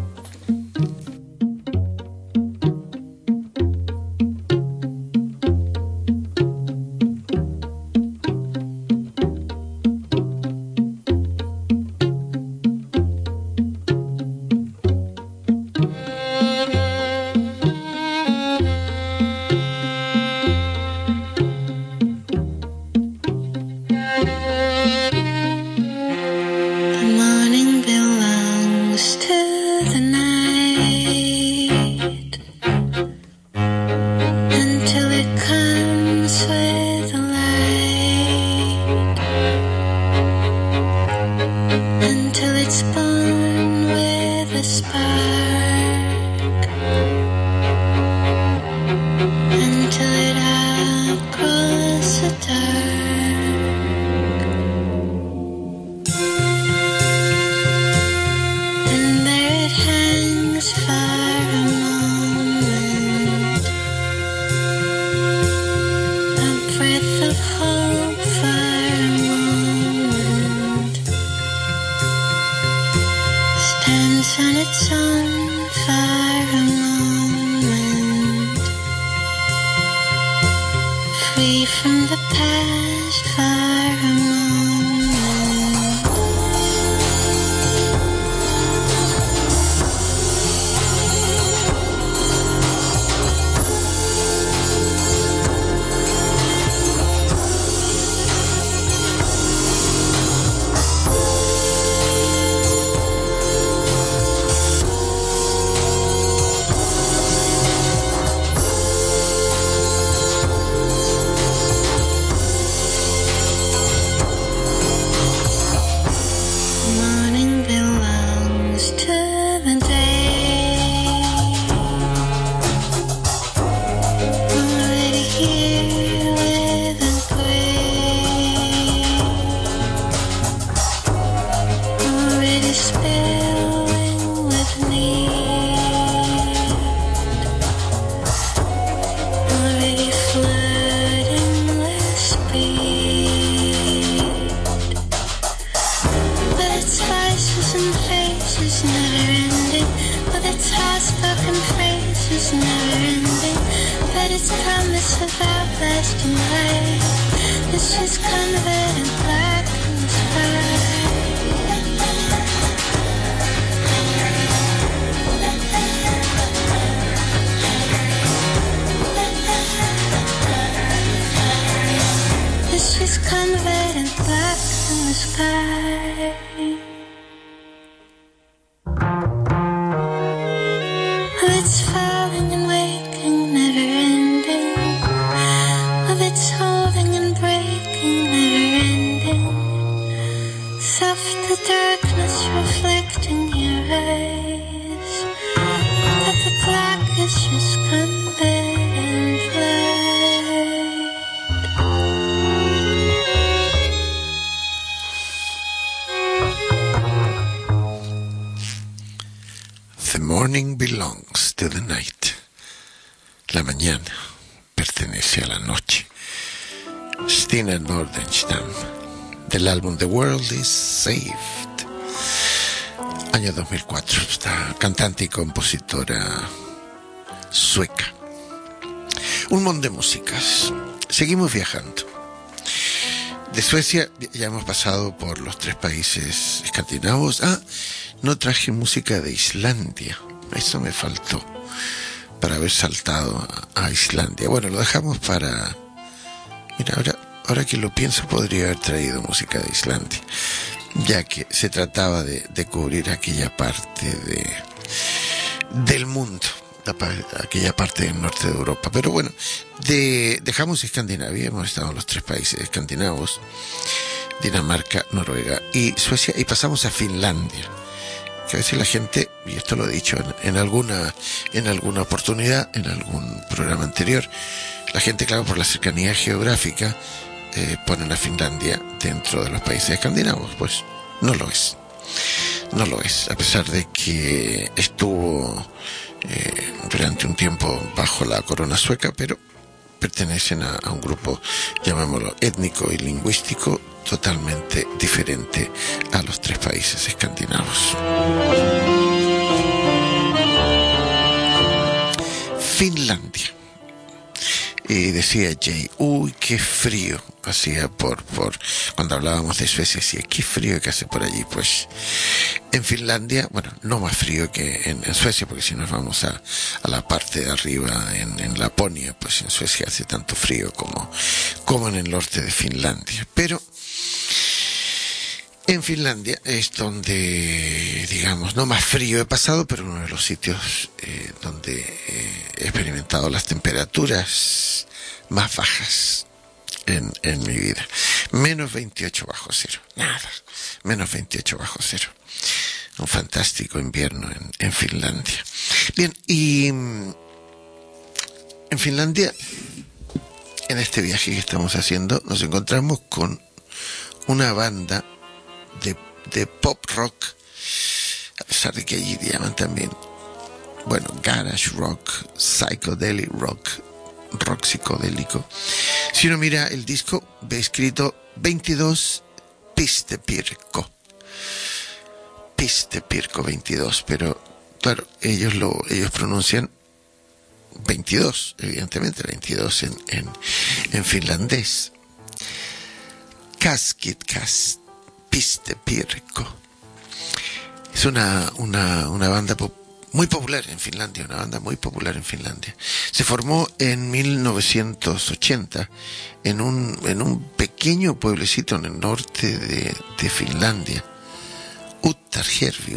Morning belongs to the night. La mañana pertenece a la noche. Stina Nordenstam, del álbum The World is Saved, año 2004. Esta cantante y compositora sueca. Un montón de músicas. Seguimos viajando. De Suecia ya hemos pasado por los 3 países escandinavos. No traje música de Islandia. Eso me faltó para haber saltado a Islandia. Bueno, lo dejamos para... Mira, ahora que lo pienso, podría haber traído música de Islandia, ya que se trataba de cubrir aquella parte del mundo, aquella parte del norte de Europa. Pero bueno, dejamos Escandinavia. Hemos estado en los 3 países escandinavos: Dinamarca, Noruega y Suecia, y pasamos a Finlandia. Que a veces la gente, y esto lo he dicho en alguna oportunidad, en algún programa anterior, la gente, claro, por la cercanía geográfica, ponen a Finlandia dentro de los países escandinavos. Pues no lo es. No lo es, a pesar de que estuvo durante un tiempo bajo la corona sueca, pero pertenecen a un grupo, llamémoslo étnico y lingüístico, totalmente diferente a los tres países escandinavos. Finlandia. Y decía Jay, uy, qué frío hacía cuando hablábamos de Suecia, decía, qué frío que hace por allí. Pues en Finlandia, bueno, no más frío que en Suecia, porque si nos vamos a la parte de arriba, en Laponia, pues en Suecia hace tanto frío como en el norte de Finlandia. Pero en Finlandia es donde, digamos, no más frío he pasado, pero uno de los sitios donde he experimentado las temperaturas más bajas en mi vida. Menos 28 bajo cero. Nada. Menos 28 bajo cero. Un fantástico invierno en Finlandia. Bien, y en Finlandia, en este viaje que estamos haciendo, nos encontramos con una banda de pop rock, a pesar de que allí llaman también, bueno, garage rock, psychedelic rock, rock psicodélico. Si uno mira el disco, ve escrito 22 Pistepirkko 22, pero claro, ellos pronuncian 22, evidentemente 22 en finlandés. Kaskitkas Pistepirkko. Es una banda muy popular en Finlandia, una banda muy popular en Finlandia. Se formó en 1980 en un pequeño pueblecito en el norte de Finlandia, Utajärvi.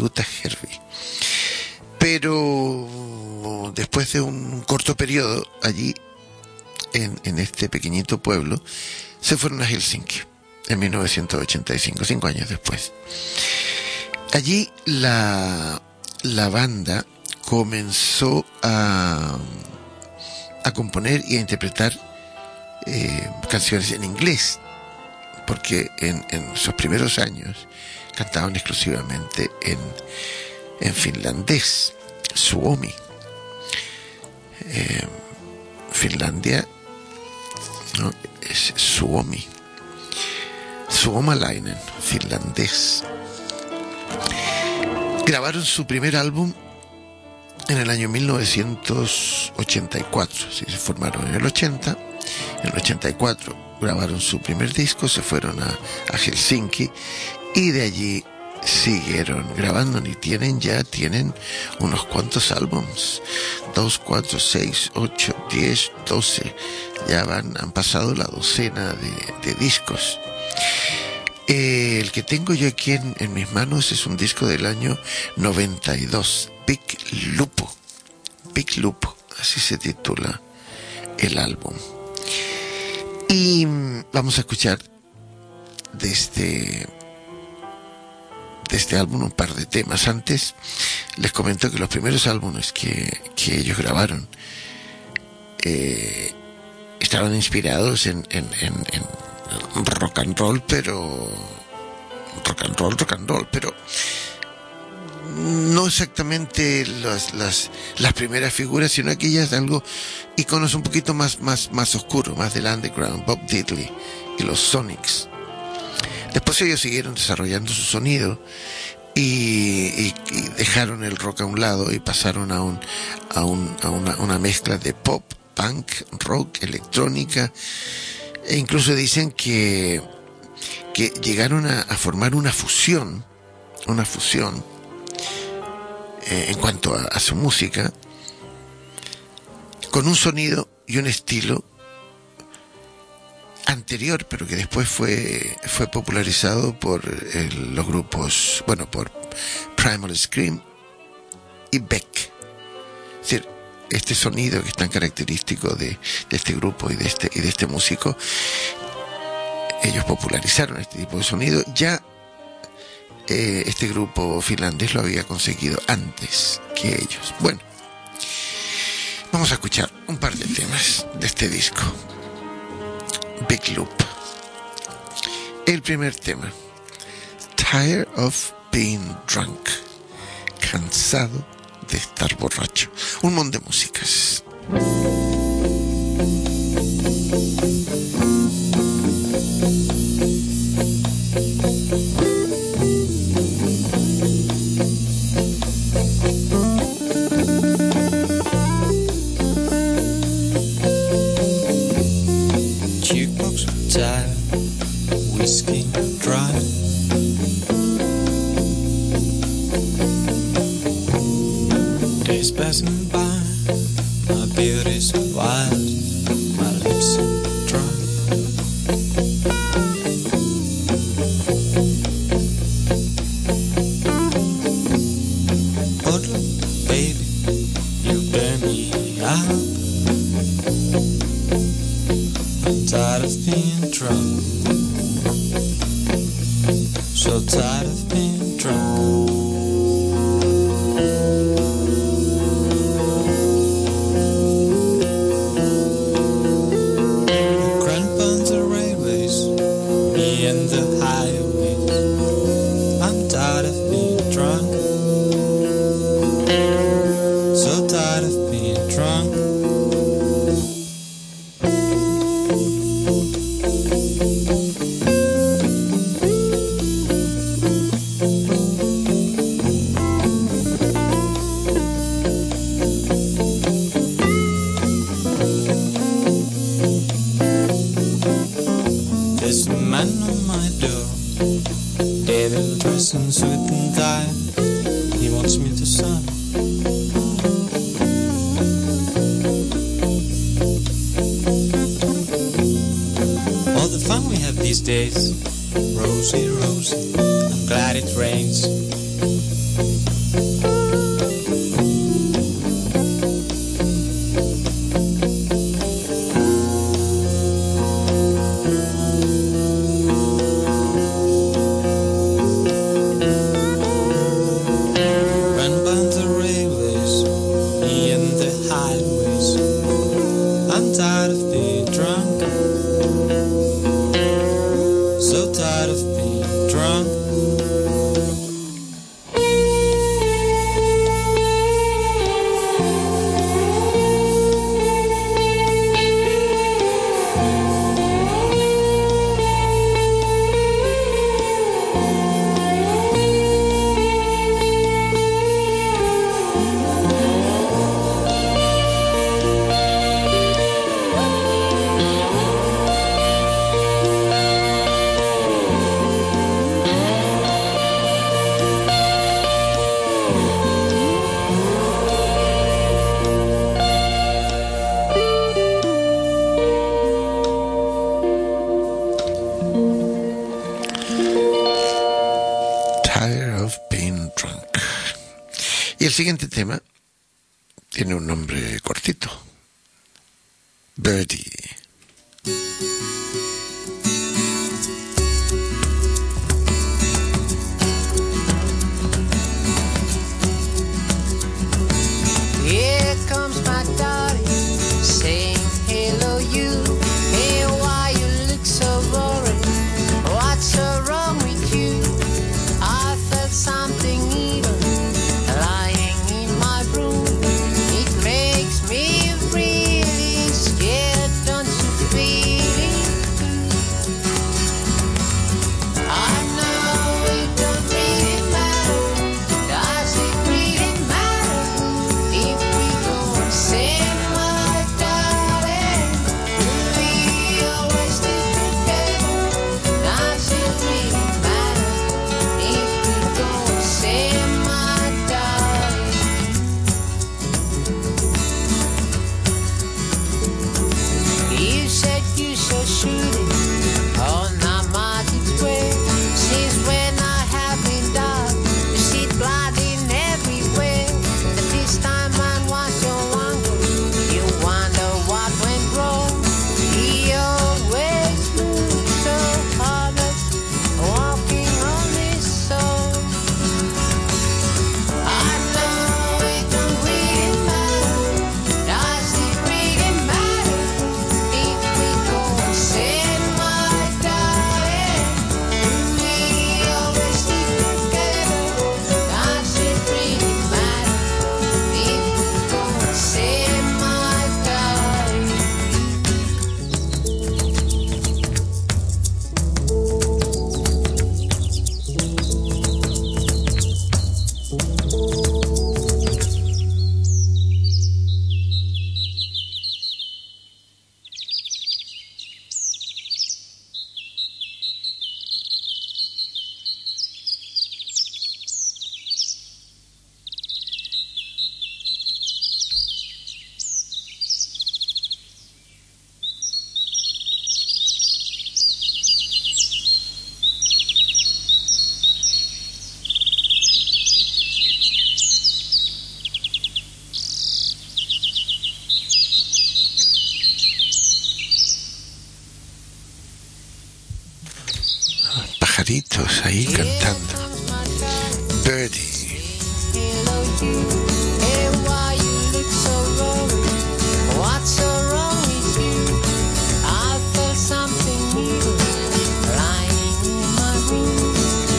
Pero después de un corto periodo allí, en este pequeñito pueblo, se fueron a Helsinki en 1985, 5 años después. Allí la banda comenzó a componer y a interpretar canciones en inglés, porque en sus primeros años cantaban exclusivamente en finlandés. Suomi. Finlandia, ¿no? Es Suomi. Suomalainen, finlandés. Grabaron su primer álbum en el año 1984. Sí, se formaron en el 80. En el 84 grabaron su primer disco, se fueron a Helsinki y de allí siguieron grabando y tienen unos cuantos álbums. 2, 4, 6, 8, 10, 12. Ya han pasado la docena de discos. El que tengo yo aquí en mis manos es un disco del año 92, Big Lupo, así se titula el álbum. Y vamos a escuchar de este álbum un par de temas. Antes les comento que los primeros álbumes que ellos grabaron estaban inspirados en rock and roll, pero no exactamente las primeras figuras, sino aquellas de iconos un poquito más oscuros, más del underground, Bob Diddley y los Sonics. Después ellos siguieron desarrollando su sonido y dejaron el rock a un lado y pasaron a una mezcla de pop, punk, rock, electrónica, e incluso dicen que llegaron a formar una fusión en cuanto a su música, con un sonido y un estilo anterior, pero que después fue popularizado por los grupos, por Primal Scream y Beck. Es decir, este sonido que es tan característico de este grupo y de este músico, ellos popularizaron este tipo de sonido. Ya este grupo finlandés lo había conseguido antes que ellos. Bueno, vamos a escuchar un par de temas de este disco, Big Loop. El primer tema, Tired of Being Drunk, cansado de estar borracho. Un montón de músicas. Jukebox tired, whiskey dry. Days passing by, my beauty's wild, my lips dry. Oh look, baby, you burn me out. I'm tired of being drunk, so tired of being drunk. Grandpa's the railways, me and the highways. I'm tired of being drunk, so tired of being drunk. There's a man on my door, devil dressed in suit and tie. He wants me to sign. All the fun we have these days, Rosie, Rosie, I'm glad it rains. Run by the railways, me and the highways. I'm tired of being drunk, so tired of being drunk. Tired of Being Drunk. Y el siguiente tema tiene un nombre cortito, Birdie. Here comes my darling, saying hello you. Hey, why you look so boring? What's so wrong with you? I felt something evil lying in my room. It makes me really scared, don't you Pajaritos ahí cantando. Birdie. Hey, why you look so worried? What's so wrong with you? I felt something new lying in my room.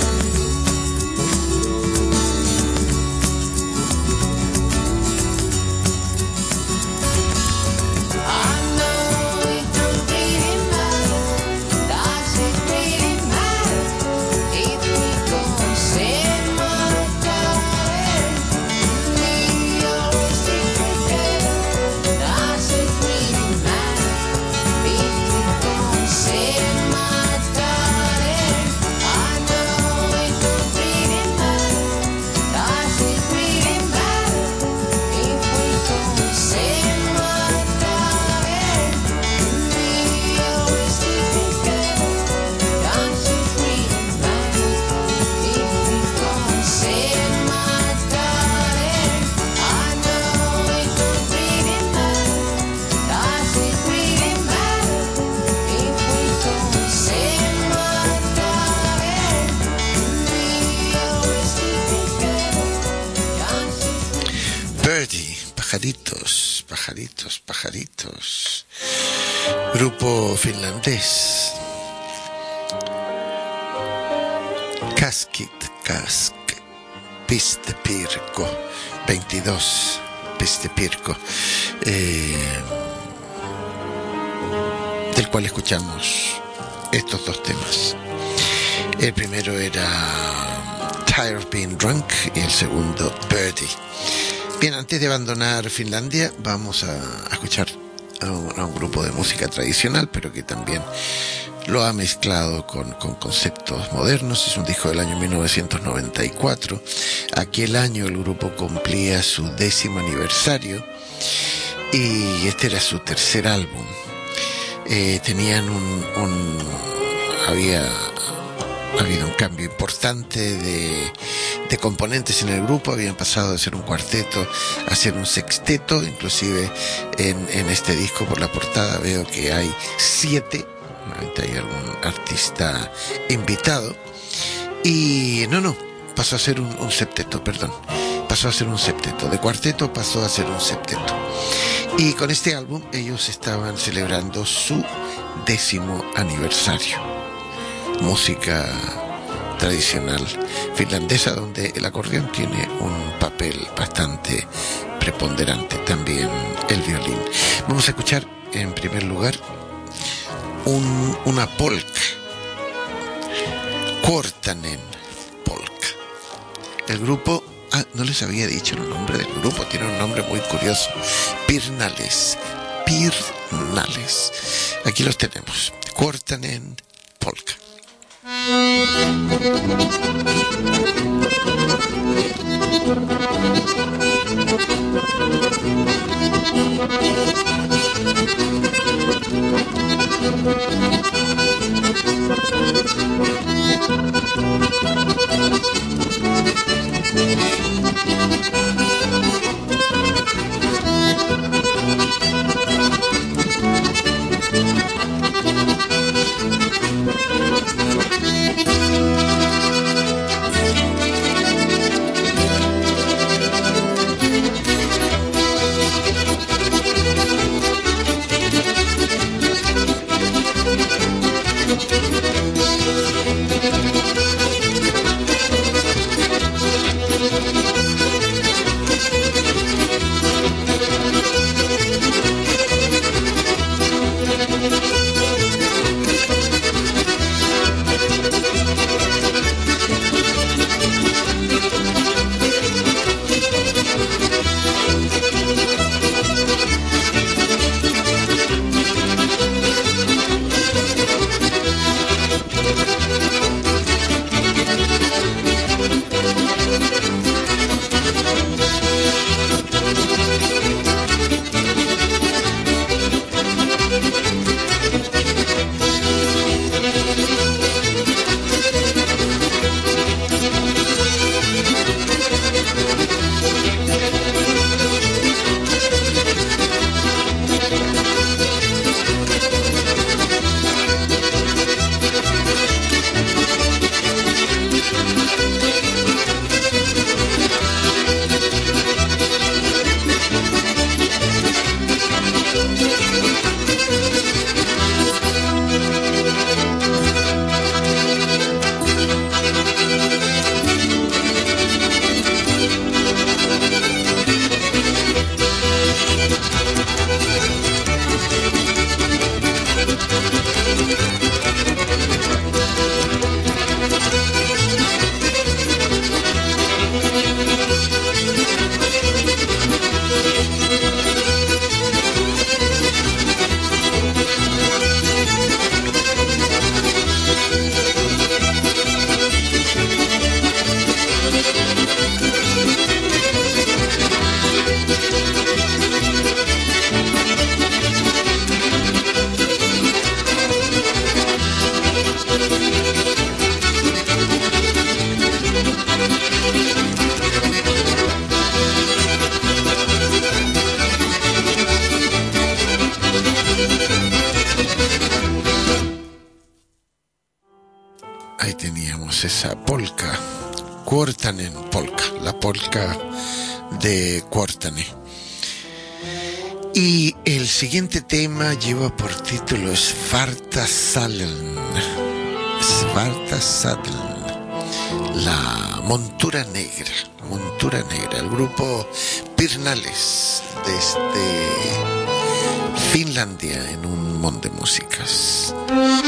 I know it don't really matter. Does it really matter if we go say my darling? We always stick together. Does it really matter if we go say my darling? I know it don't really matter. Does it really matter if we go say my darling? We always stick together. Does it really matter if we go say my darling? I know it don't really matter. Does it really matter if we go say my darling? We always stick together. Does it Birdie, pajaritos, pajaritos, pajaritos. Grupo finlandés. Kask, Piste Pirko, 22, Piste Pirko, del cual escuchamos estos dos temas. El primero era Tired of Being Drunk y el segundo Birdie. Bien, antes de abandonar Finlandia, vamos a escuchar a un grupo de música tradicional, pero que también lo ha mezclado con conceptos modernos. Es un disco del año 1994. Aquel año el grupo cumplía su 10º aniversario y este era su tercer álbum. Tenían había habido un cambio importante de componentes en el grupo. Habían pasado de ser un cuarteto a ser un sexteto. Inclusive en este disco, por la portada, veo que hay 7. Hay algún artista invitado. Y pasó a ser un septeto, perdón. Pasó a ser un septeto. De cuarteto pasó a ser un septeto. Y con este álbum ellos estaban celebrando su 10º aniversario. Música tradicional finlandesa, donde el acordeón tiene un papel bastante preponderante, también el violín. Vamos a escuchar en primer lugar una polka, Kuortanen polka. El grupo, no les había dicho el nombre del grupo, tiene un nombre muy curioso, Pirnales. Aquí los tenemos, Kuortanen polka. Ahí teníamos esa polka, Kuortanen polka, la polka de Kuortanen. Y el siguiente tema lleva por título Svartasaddeln, la montura negra, el grupo Pirnales desde Finlandia en un montón de músicas.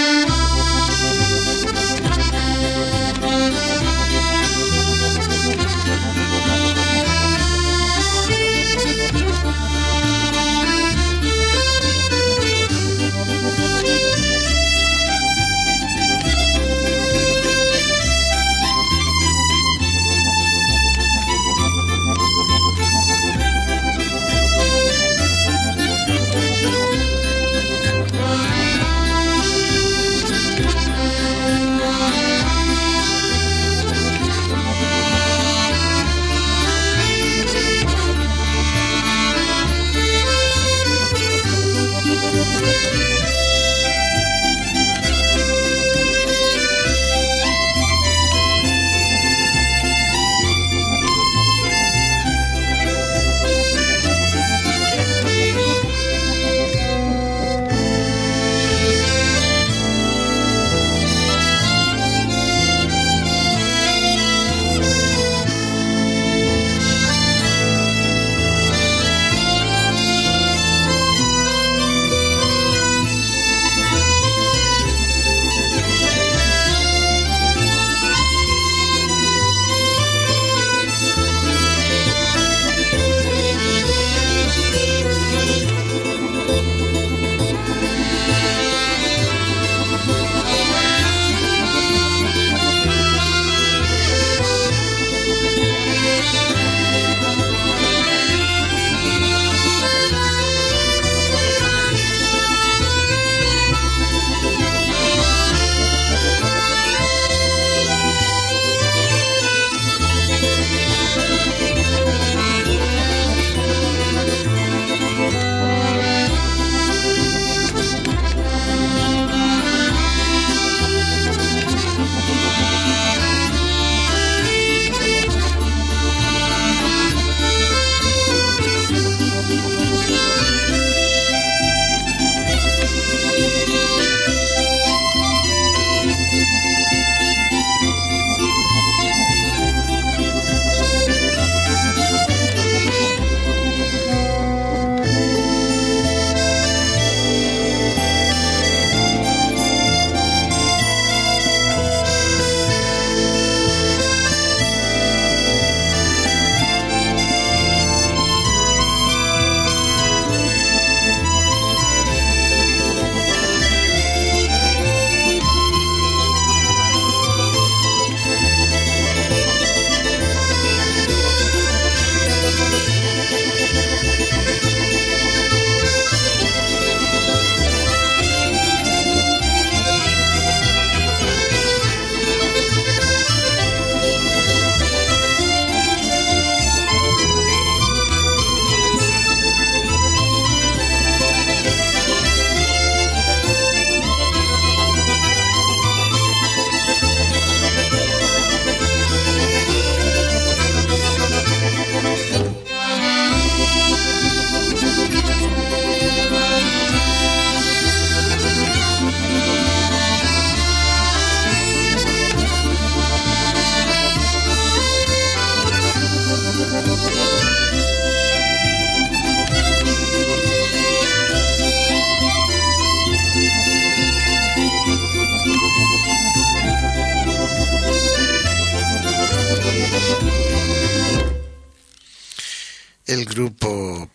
El grupo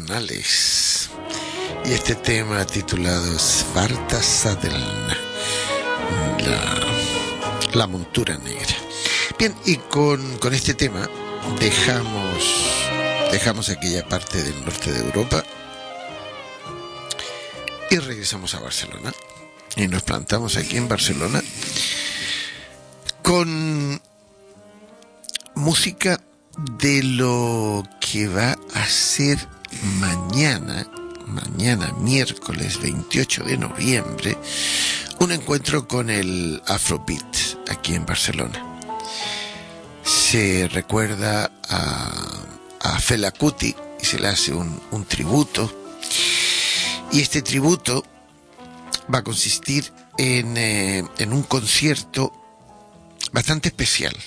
Pirnales y este tema titulado Svartasaddeln, la montura negra. Bien, y con este tema dejamos aquella parte del norte de Europa y regresamos a Barcelona y nos plantamos aquí en Barcelona con música de lo que va a ser mañana miércoles 28 de noviembre, un encuentro con el Afrobeat aquí en Barcelona. Se recuerda a Fela Kuti y se le hace un tributo. Y este tributo va a consistir en un concierto bastante especial.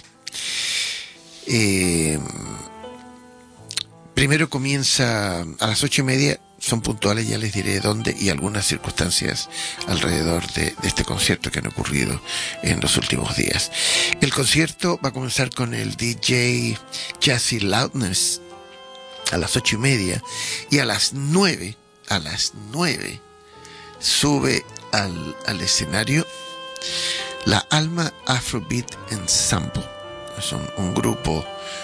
Primero comienza a las 8:30, son puntuales, ya les diré dónde y algunas circunstancias alrededor de este concierto que han ocurrido en los últimos días. El concierto va a comenzar con el DJ Jazzy Loudness a las 8:30 y a las 9 sube al escenario la Alma Afrobeat Ensemble. Es un grupo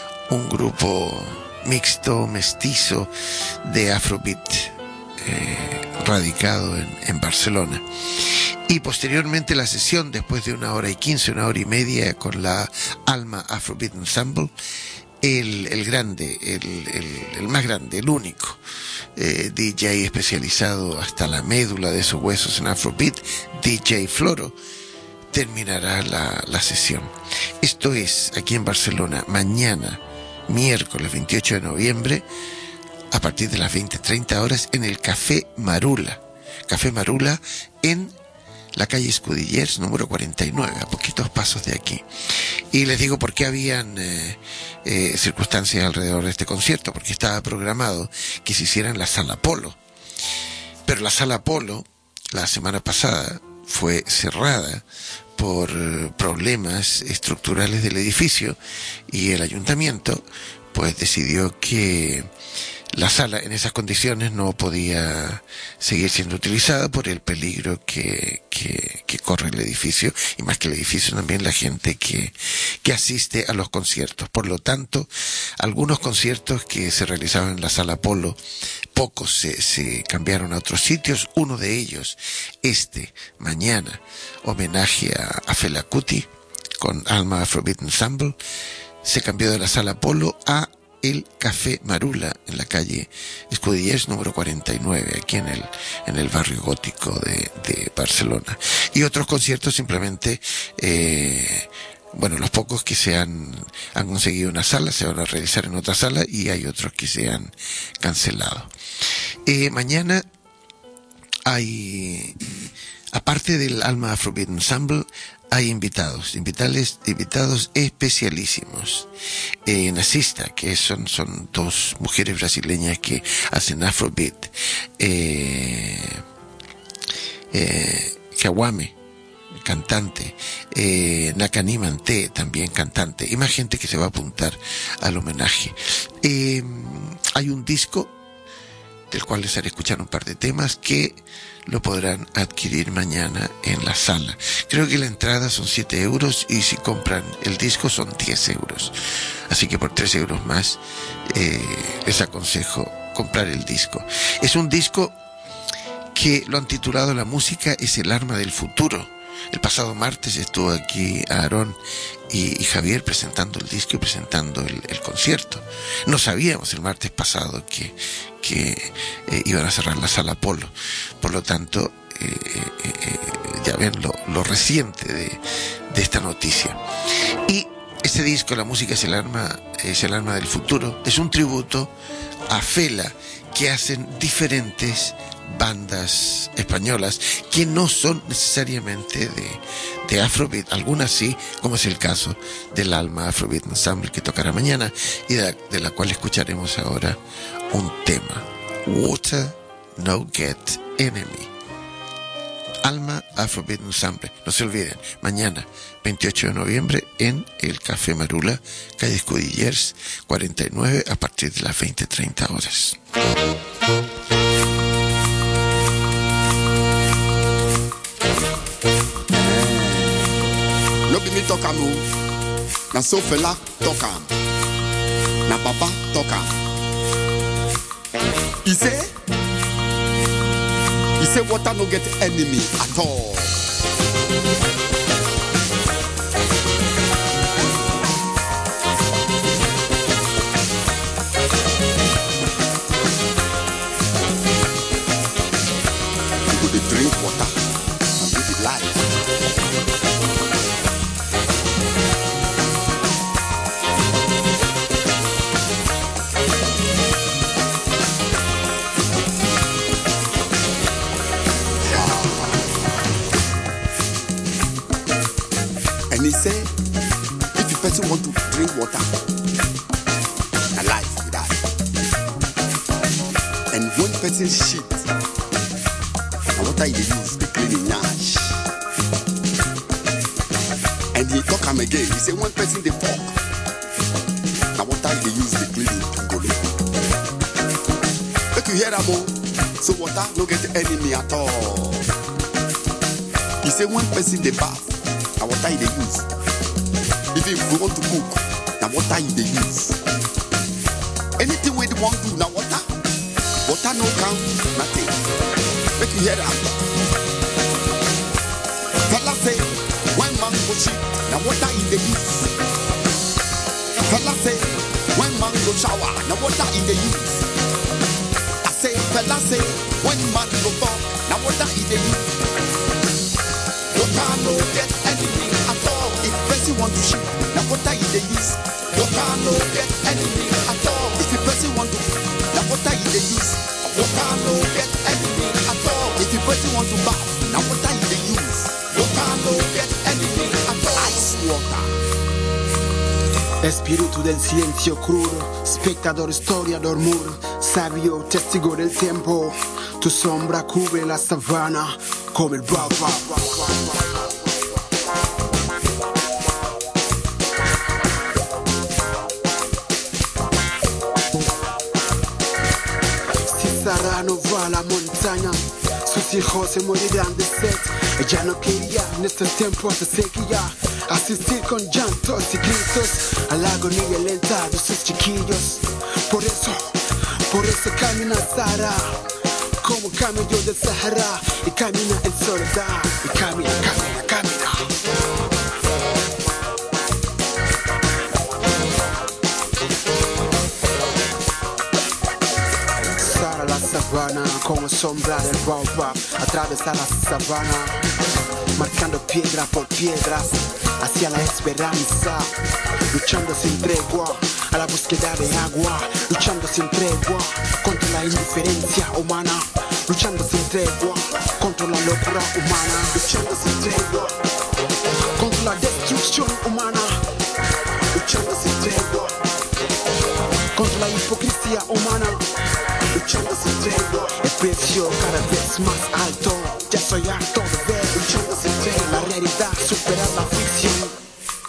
mixto, mestizo de Afrobeat, radicado en Barcelona. Y posteriormente la sesión, después de 1h15, 1h30 con la Alma Afrobeat Ensemble, el grande, el más grande, el único DJ especializado hasta la médula de sus huesos en Afrobeat, DJ Floro, terminará la sesión. Esto es aquí en Barcelona, mañana, miércoles 28 de noviembre, a partir de las 20:30 horas, en el Café Marula. Café Marula en la calle Escudillers, número 49, a poquitos pasos de aquí. Y les digo por qué habían circunstancias alrededor de este concierto, porque estaba programado que se hiciera en la Sala Polo. Pero la Sala Polo, la semana pasada, fue cerrada por problemas estructurales del edificio, y el ayuntamiento pues decidió que la sala en esas condiciones no podía seguir siendo utilizada por el peligro que corre el edificio, y más que el edificio también la gente que asiste a los conciertos. Por lo tanto, algunos conciertos que se realizaban en la Sala Polo, pocos se cambiaron a otros sitios. Uno de ellos, mañana, homenaje a Fela Kuti con Alma Afrobeat Ensemble, se cambió de la Sala Polo a el Café Marula en la calle Escudillers número 49, aquí en el barrio gótico de Barcelona. Y otros conciertos simplemente, los pocos que han conseguido una sala se van a realizar en otra sala, y hay otros que se han cancelado. Mañana hay, aparte del Alma Afrobeat Ensemble, hay invitados especialísimos. Nazista, que son dos mujeres brasileñas que hacen Afrobeat. Kawame, cantante. Nakani Mante, también cantante. Y más gente que se va a apuntar al homenaje. Hay un disco del cual les haré escuchar un par de temas que lo podrán adquirir mañana en la sala. Creo que la entrada son 7 euros y si compran el disco son 10 euros. Así que por 3 euros más les aconsejo comprar el disco. Es un disco que lo han titulado La música es el arma del futuro. El pasado martes estuvo aquí Aarón y Javier presentando el disco y presentando el concierto. No sabíamos el martes pasado que iban a cerrar la Sala Polo. Por lo tanto, ya ven lo reciente de esta noticia. Y este disco, La música es el arma del futuro, es un tributo a Fela que hacen diferentes bandas españolas que no son necesariamente de Afrobeat, algunas sí, como es el caso del Alma Afrobeat Ensemble, que tocará mañana y de la cual escucharemos ahora un tema, Water No Get Enemy. Alma Afrobeat Ensemble. No se olviden, mañana 28 de noviembre en el Café Marula, calle Escudillers 49, a partir de las 20:30 horas. No be me talk am o, na so Fela talk am, na Papa talk am. He say water no get enemy at all. You go dey drink water and live life. And he say, if a person want to drink water, na life with that. And one person shit, na water he dey use to clean him nyash. And he talk am again, he say one person dey fuck, na water he dey use to clean him ngolo. Make you hear am o, so water no get enemy at all. He say one person dey bath, na water he dey use. Even if we want to cook, na water he dey use. Anything we want to do, na water. Water no count, nothing. Make you hear that. Fella say, when man go shit, na water he dey use. Fella say, when man go shower, na water he dey use. I say, fella say, when man go fuck, na water he dey use. Water no get anything at all. If person want to shit, na water he dey use. Water no get anything at all. If the person want to, na water he dey use. Water no get anything at all. If the person want to bath, na water he dey use. Water no get anything at all. Ice water. Espíritu del silencio crudo, espectador, historiador, muro, sabio, testigo del tiempo. Tu sombra cubre la sabana como el baba. Si Sara no va a la montaña, sus hijos se morirán de sed. Ella no quería en estos tiempos de sequía asistir con llantos y gritos a la agonía lenta de sus chiquillos. Por eso camina Sara como camello del Sahara y camina en soledad y camina. Sara la sabana como sombra del baobab, atraviesa la sabana marcando piedra por piedras hacia la esperanza, luchando sin tregua a la búsqueda de agua, luchando sin tregua contra la indiferencia humana, luchando sin tregua contra la locura humana, luchando sin tregua contra la destrucción humana, luchando sin tregua contra la hipocresía humana, luchando sin tregua. El precio cada vez más alto, ya soy harto de ver, luchando sin tregua. La realidad supera la ficción.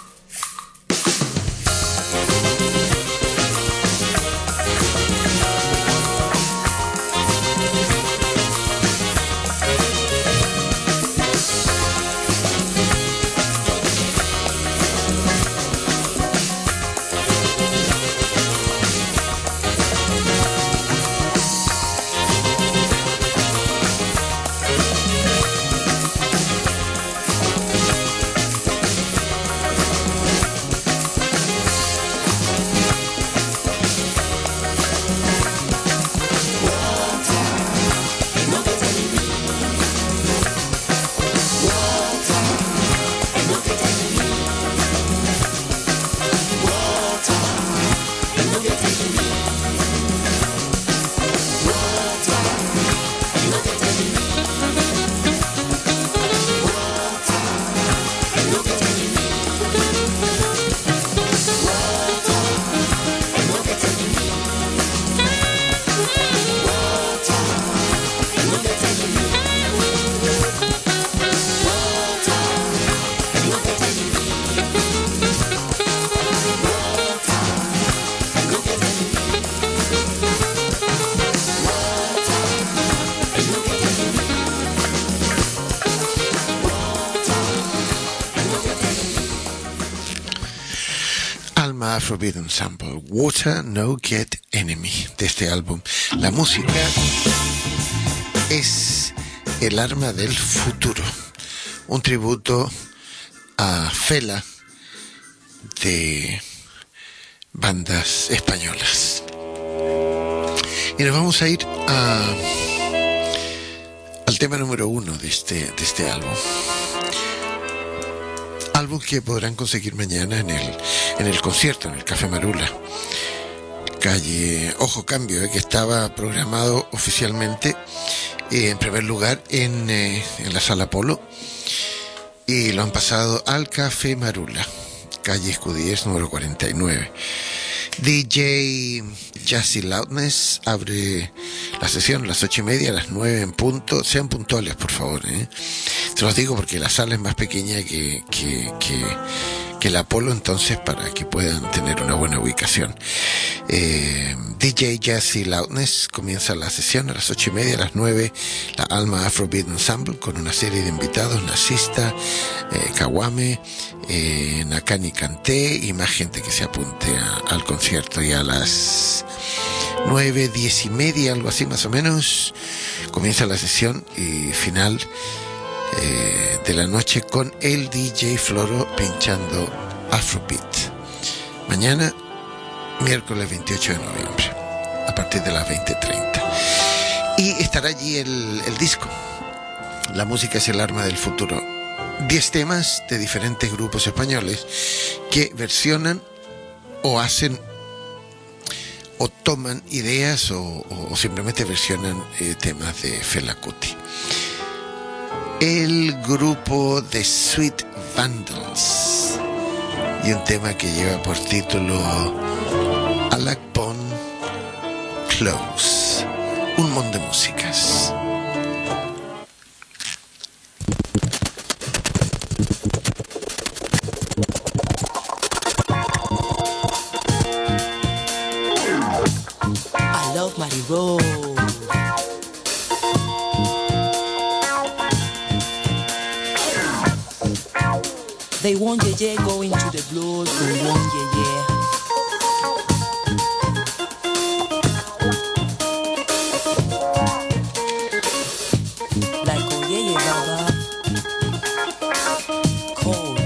Forbidden Sample, Water No Get Enemy, de este álbum. La música es el arma del futuro, un tributo a Fela de bandas españolas. Y nos vamos a ir al tema número 1 de este álbum. Álbum que podrán conseguir mañana en el concierto, en el Café Marula, calle Ojo Cambio, que estaba programado oficialmente en primer lugar en la Sala Polo, y lo han pasado al Café Marula, calle Escudillers número 49. DJ Jazzy Loudness abre la sesión a las 8:30, a las 9 en punto. Sean puntuales, por favor, Se los digo porque la sala es más pequeña que el Apolo, entonces para que puedan tener una buena ubicación. DJ Jazzy Loudness comienza la sesión a las 8:30, a las 9 la Alma Afrobeat Ensemble con una serie de invitados: Nasista, Kawame, Nakani Kanté y más gente que se apunte al concierto. Y a las 9, 10:30, algo así más o menos, comienza la sesión y final de la noche con el DJ Floro pinchando Afrobeat. Mañana, miércoles 28 de noviembre, a partir de las 20:30. Y estará allí el disco. La música es el arma del futuro. 10 temas de diferentes grupos españoles que versionan o hacen o toman ideas o simplemente versionan temas de Fela Kuti. El grupo The Sweet Vandals y un tema que lleva por título Alak Pon Close. Un montón de músicas. I love Mary Road. They want yeah going to the blues, they want yeah. Like oh yeah baba, cold.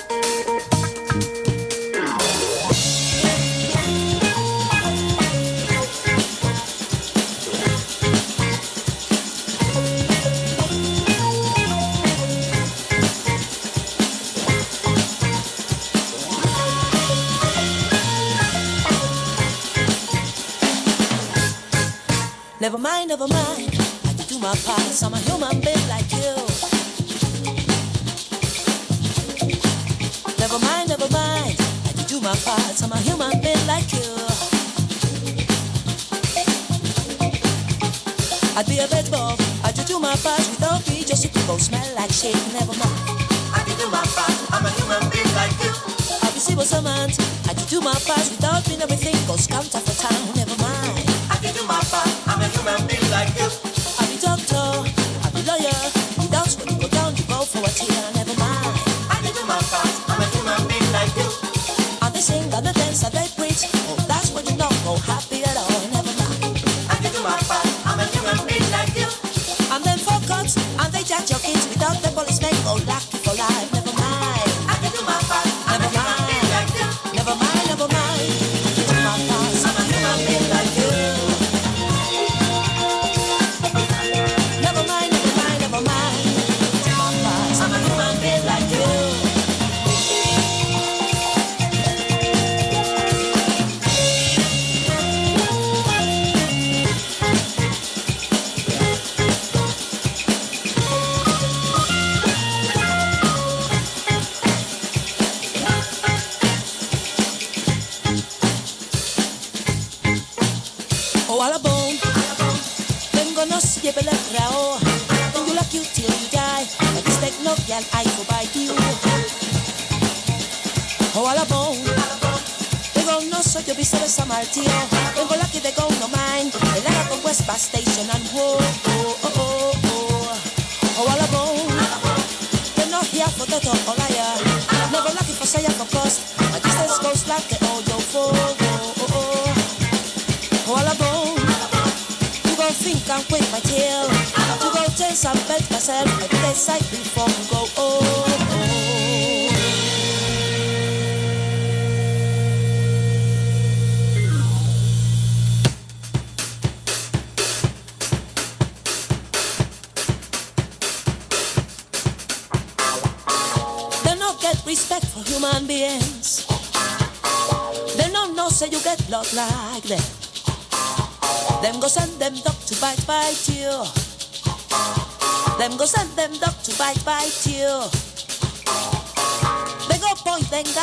Never mind, I can do my part, I'm a human being like you. Never mind, I can do my part, I'm a human being like you. I'd be a bed bug, I could do my part without me, just if you go smell like shit. Never mind, I can do my part, I'm a human being like you. I'll be civil servant, I can do my part without me, everything goes counter for town. Never mind, I can do my part, I'm a human being like you. I'll be doctor, I'll be lawyer, without when you go down, you go for a tear. Never mind, I can do my part, I'm a human being like you. And they sing and they dance and they preach, oh that's when you know, go happy at all. Never mind, I can do my part, I'm a human being like you. And then for cuts, and they jack your kids without the policemen, go lucky for life. Never mind, I can do my part, I'm a human being like you. Never mind, I can do my part, I'm a human being like you. Never mind, I can do my part, I'm a human being like you. Oh, all alone, vengo no se pelea oh, vengo la cute till you die. But this take no girl I go by you. Oh, all alone, vengo no soy yo visero San Martín. Vengo la que de go no mind. El haga con West Bus Station and oh oh oh oh oh. Oh, all alone, they no here for the top or liar. Never lucky for say for cost. My distance goes like the old yo for oh oh oh. All alone, you gon' think I'm quick my tail. You gon' taste and bet myself. I did a sight before you go oh, oh. They don't get respect for human beings. They don't know say you get blood like them. Them go send them dog to bite you. Them go send them dog to bite you.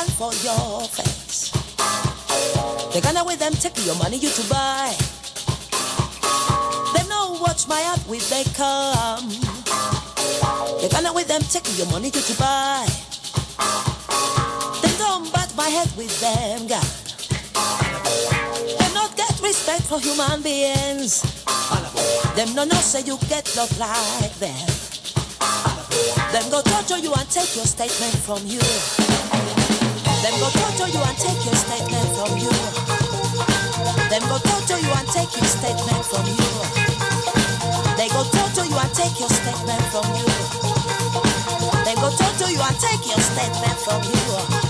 smile for your face. They're gonna with them take your money you to buy. They know watch my heart with they come. They're gonna with them take your money you to buy. They don't bat my head with them God. They not get respect for human beings. Them no say you get love like them. Them go torture you and take your statement from you. Them go torture you and take your statement from you. Them go torture you and take your statement from you. They go torture you and take your statement from you. They go torture you and take your statement from you.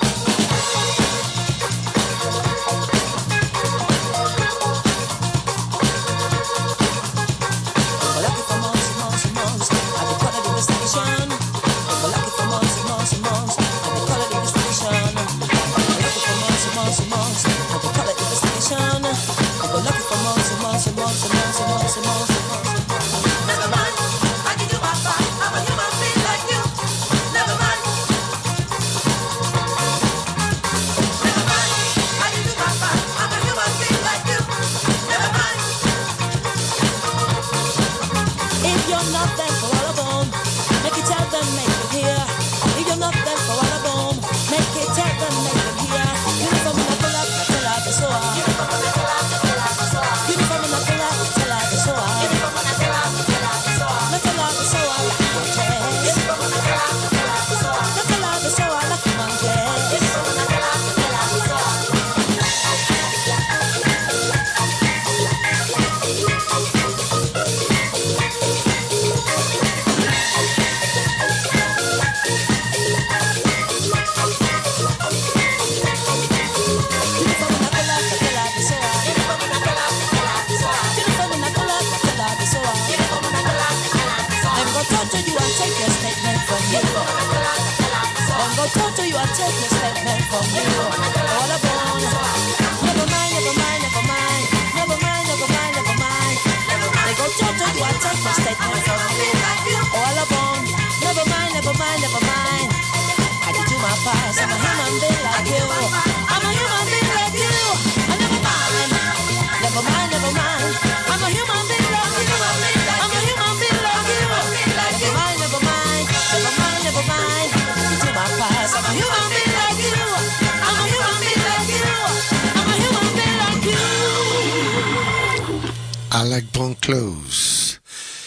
Close,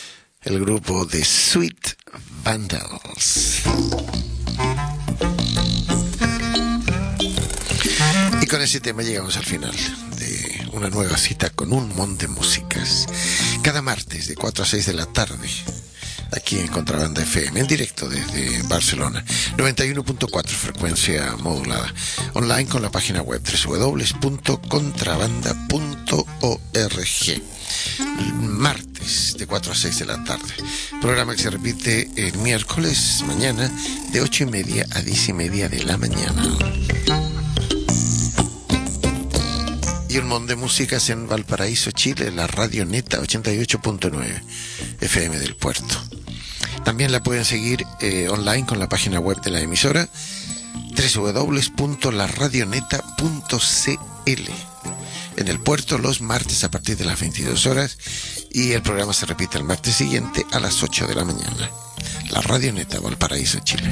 el grupo de Sweet Vandals. Y con ese tema llegamos al final de una nueva cita con un montón de músicas. Cada martes de 4 a 6 de la tarde, aquí en Contrabanda FM, en directo desde Barcelona, 91.4 frecuencia modulada, online con la página web www.contrabanda.org. Martes de 4 a 6 de la tarde, programa que se repite el miércoles mañana de 8:30 a 10:30 de la mañana. Y un montón de músicas en Valparaíso, Chile, la Radio Neta 88.9 FM del Puerto. También la pueden seguir online con la página web de la emisora www.laradioneta.cl. En el puerto los martes a partir de las 22 horas y el programa se repite el martes siguiente a las 8 de la mañana. La Radio Neta, Valparaíso, Chile.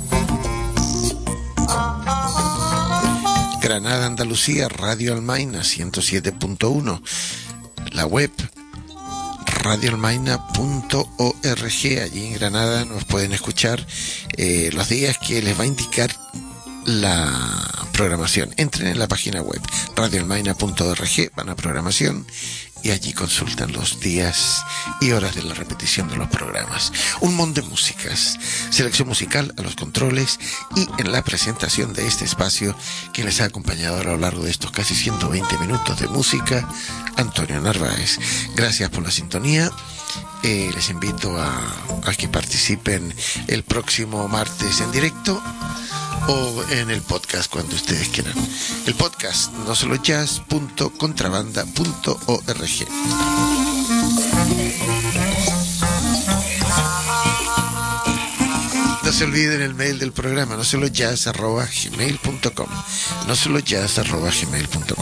Granada, Andalucía, Radio Almaina 107.1. La web radioalmaina.org. Allí en Granada nos pueden escuchar los días que les va a indicar la programación. Entren en la página web radioalmaina.org, van a programación y allí consultan los días y horas de la repetición de los programas. Un montón de músicas, selección musical a los controles y en la presentación de este espacio, quien les ha acompañado a lo largo de estos casi 120 minutos de música, Antonio Narváez. Gracias por la sintonía. Les invito a que participen el próximo martes en directo o en el podcast cuando ustedes quieran. El podcast nosolojazz.contrabanda.org. No se olviden el mail del programa, no solo jazz@gmail.com, no solo jazz@gmail.com.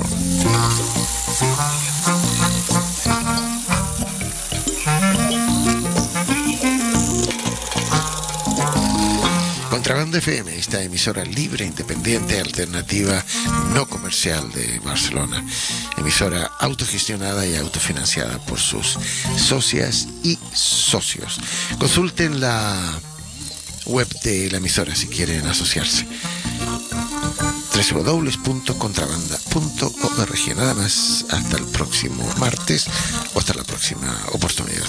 Contrabanda FM, esta emisora libre, independiente, alternativa, no comercial de Barcelona. Emisora autogestionada y autofinanciada por sus socias y socios. Consulten la web de la emisora si quieren asociarse. www.contrabanda.org. Nada más, hasta el próximo martes o hasta la próxima oportunidad.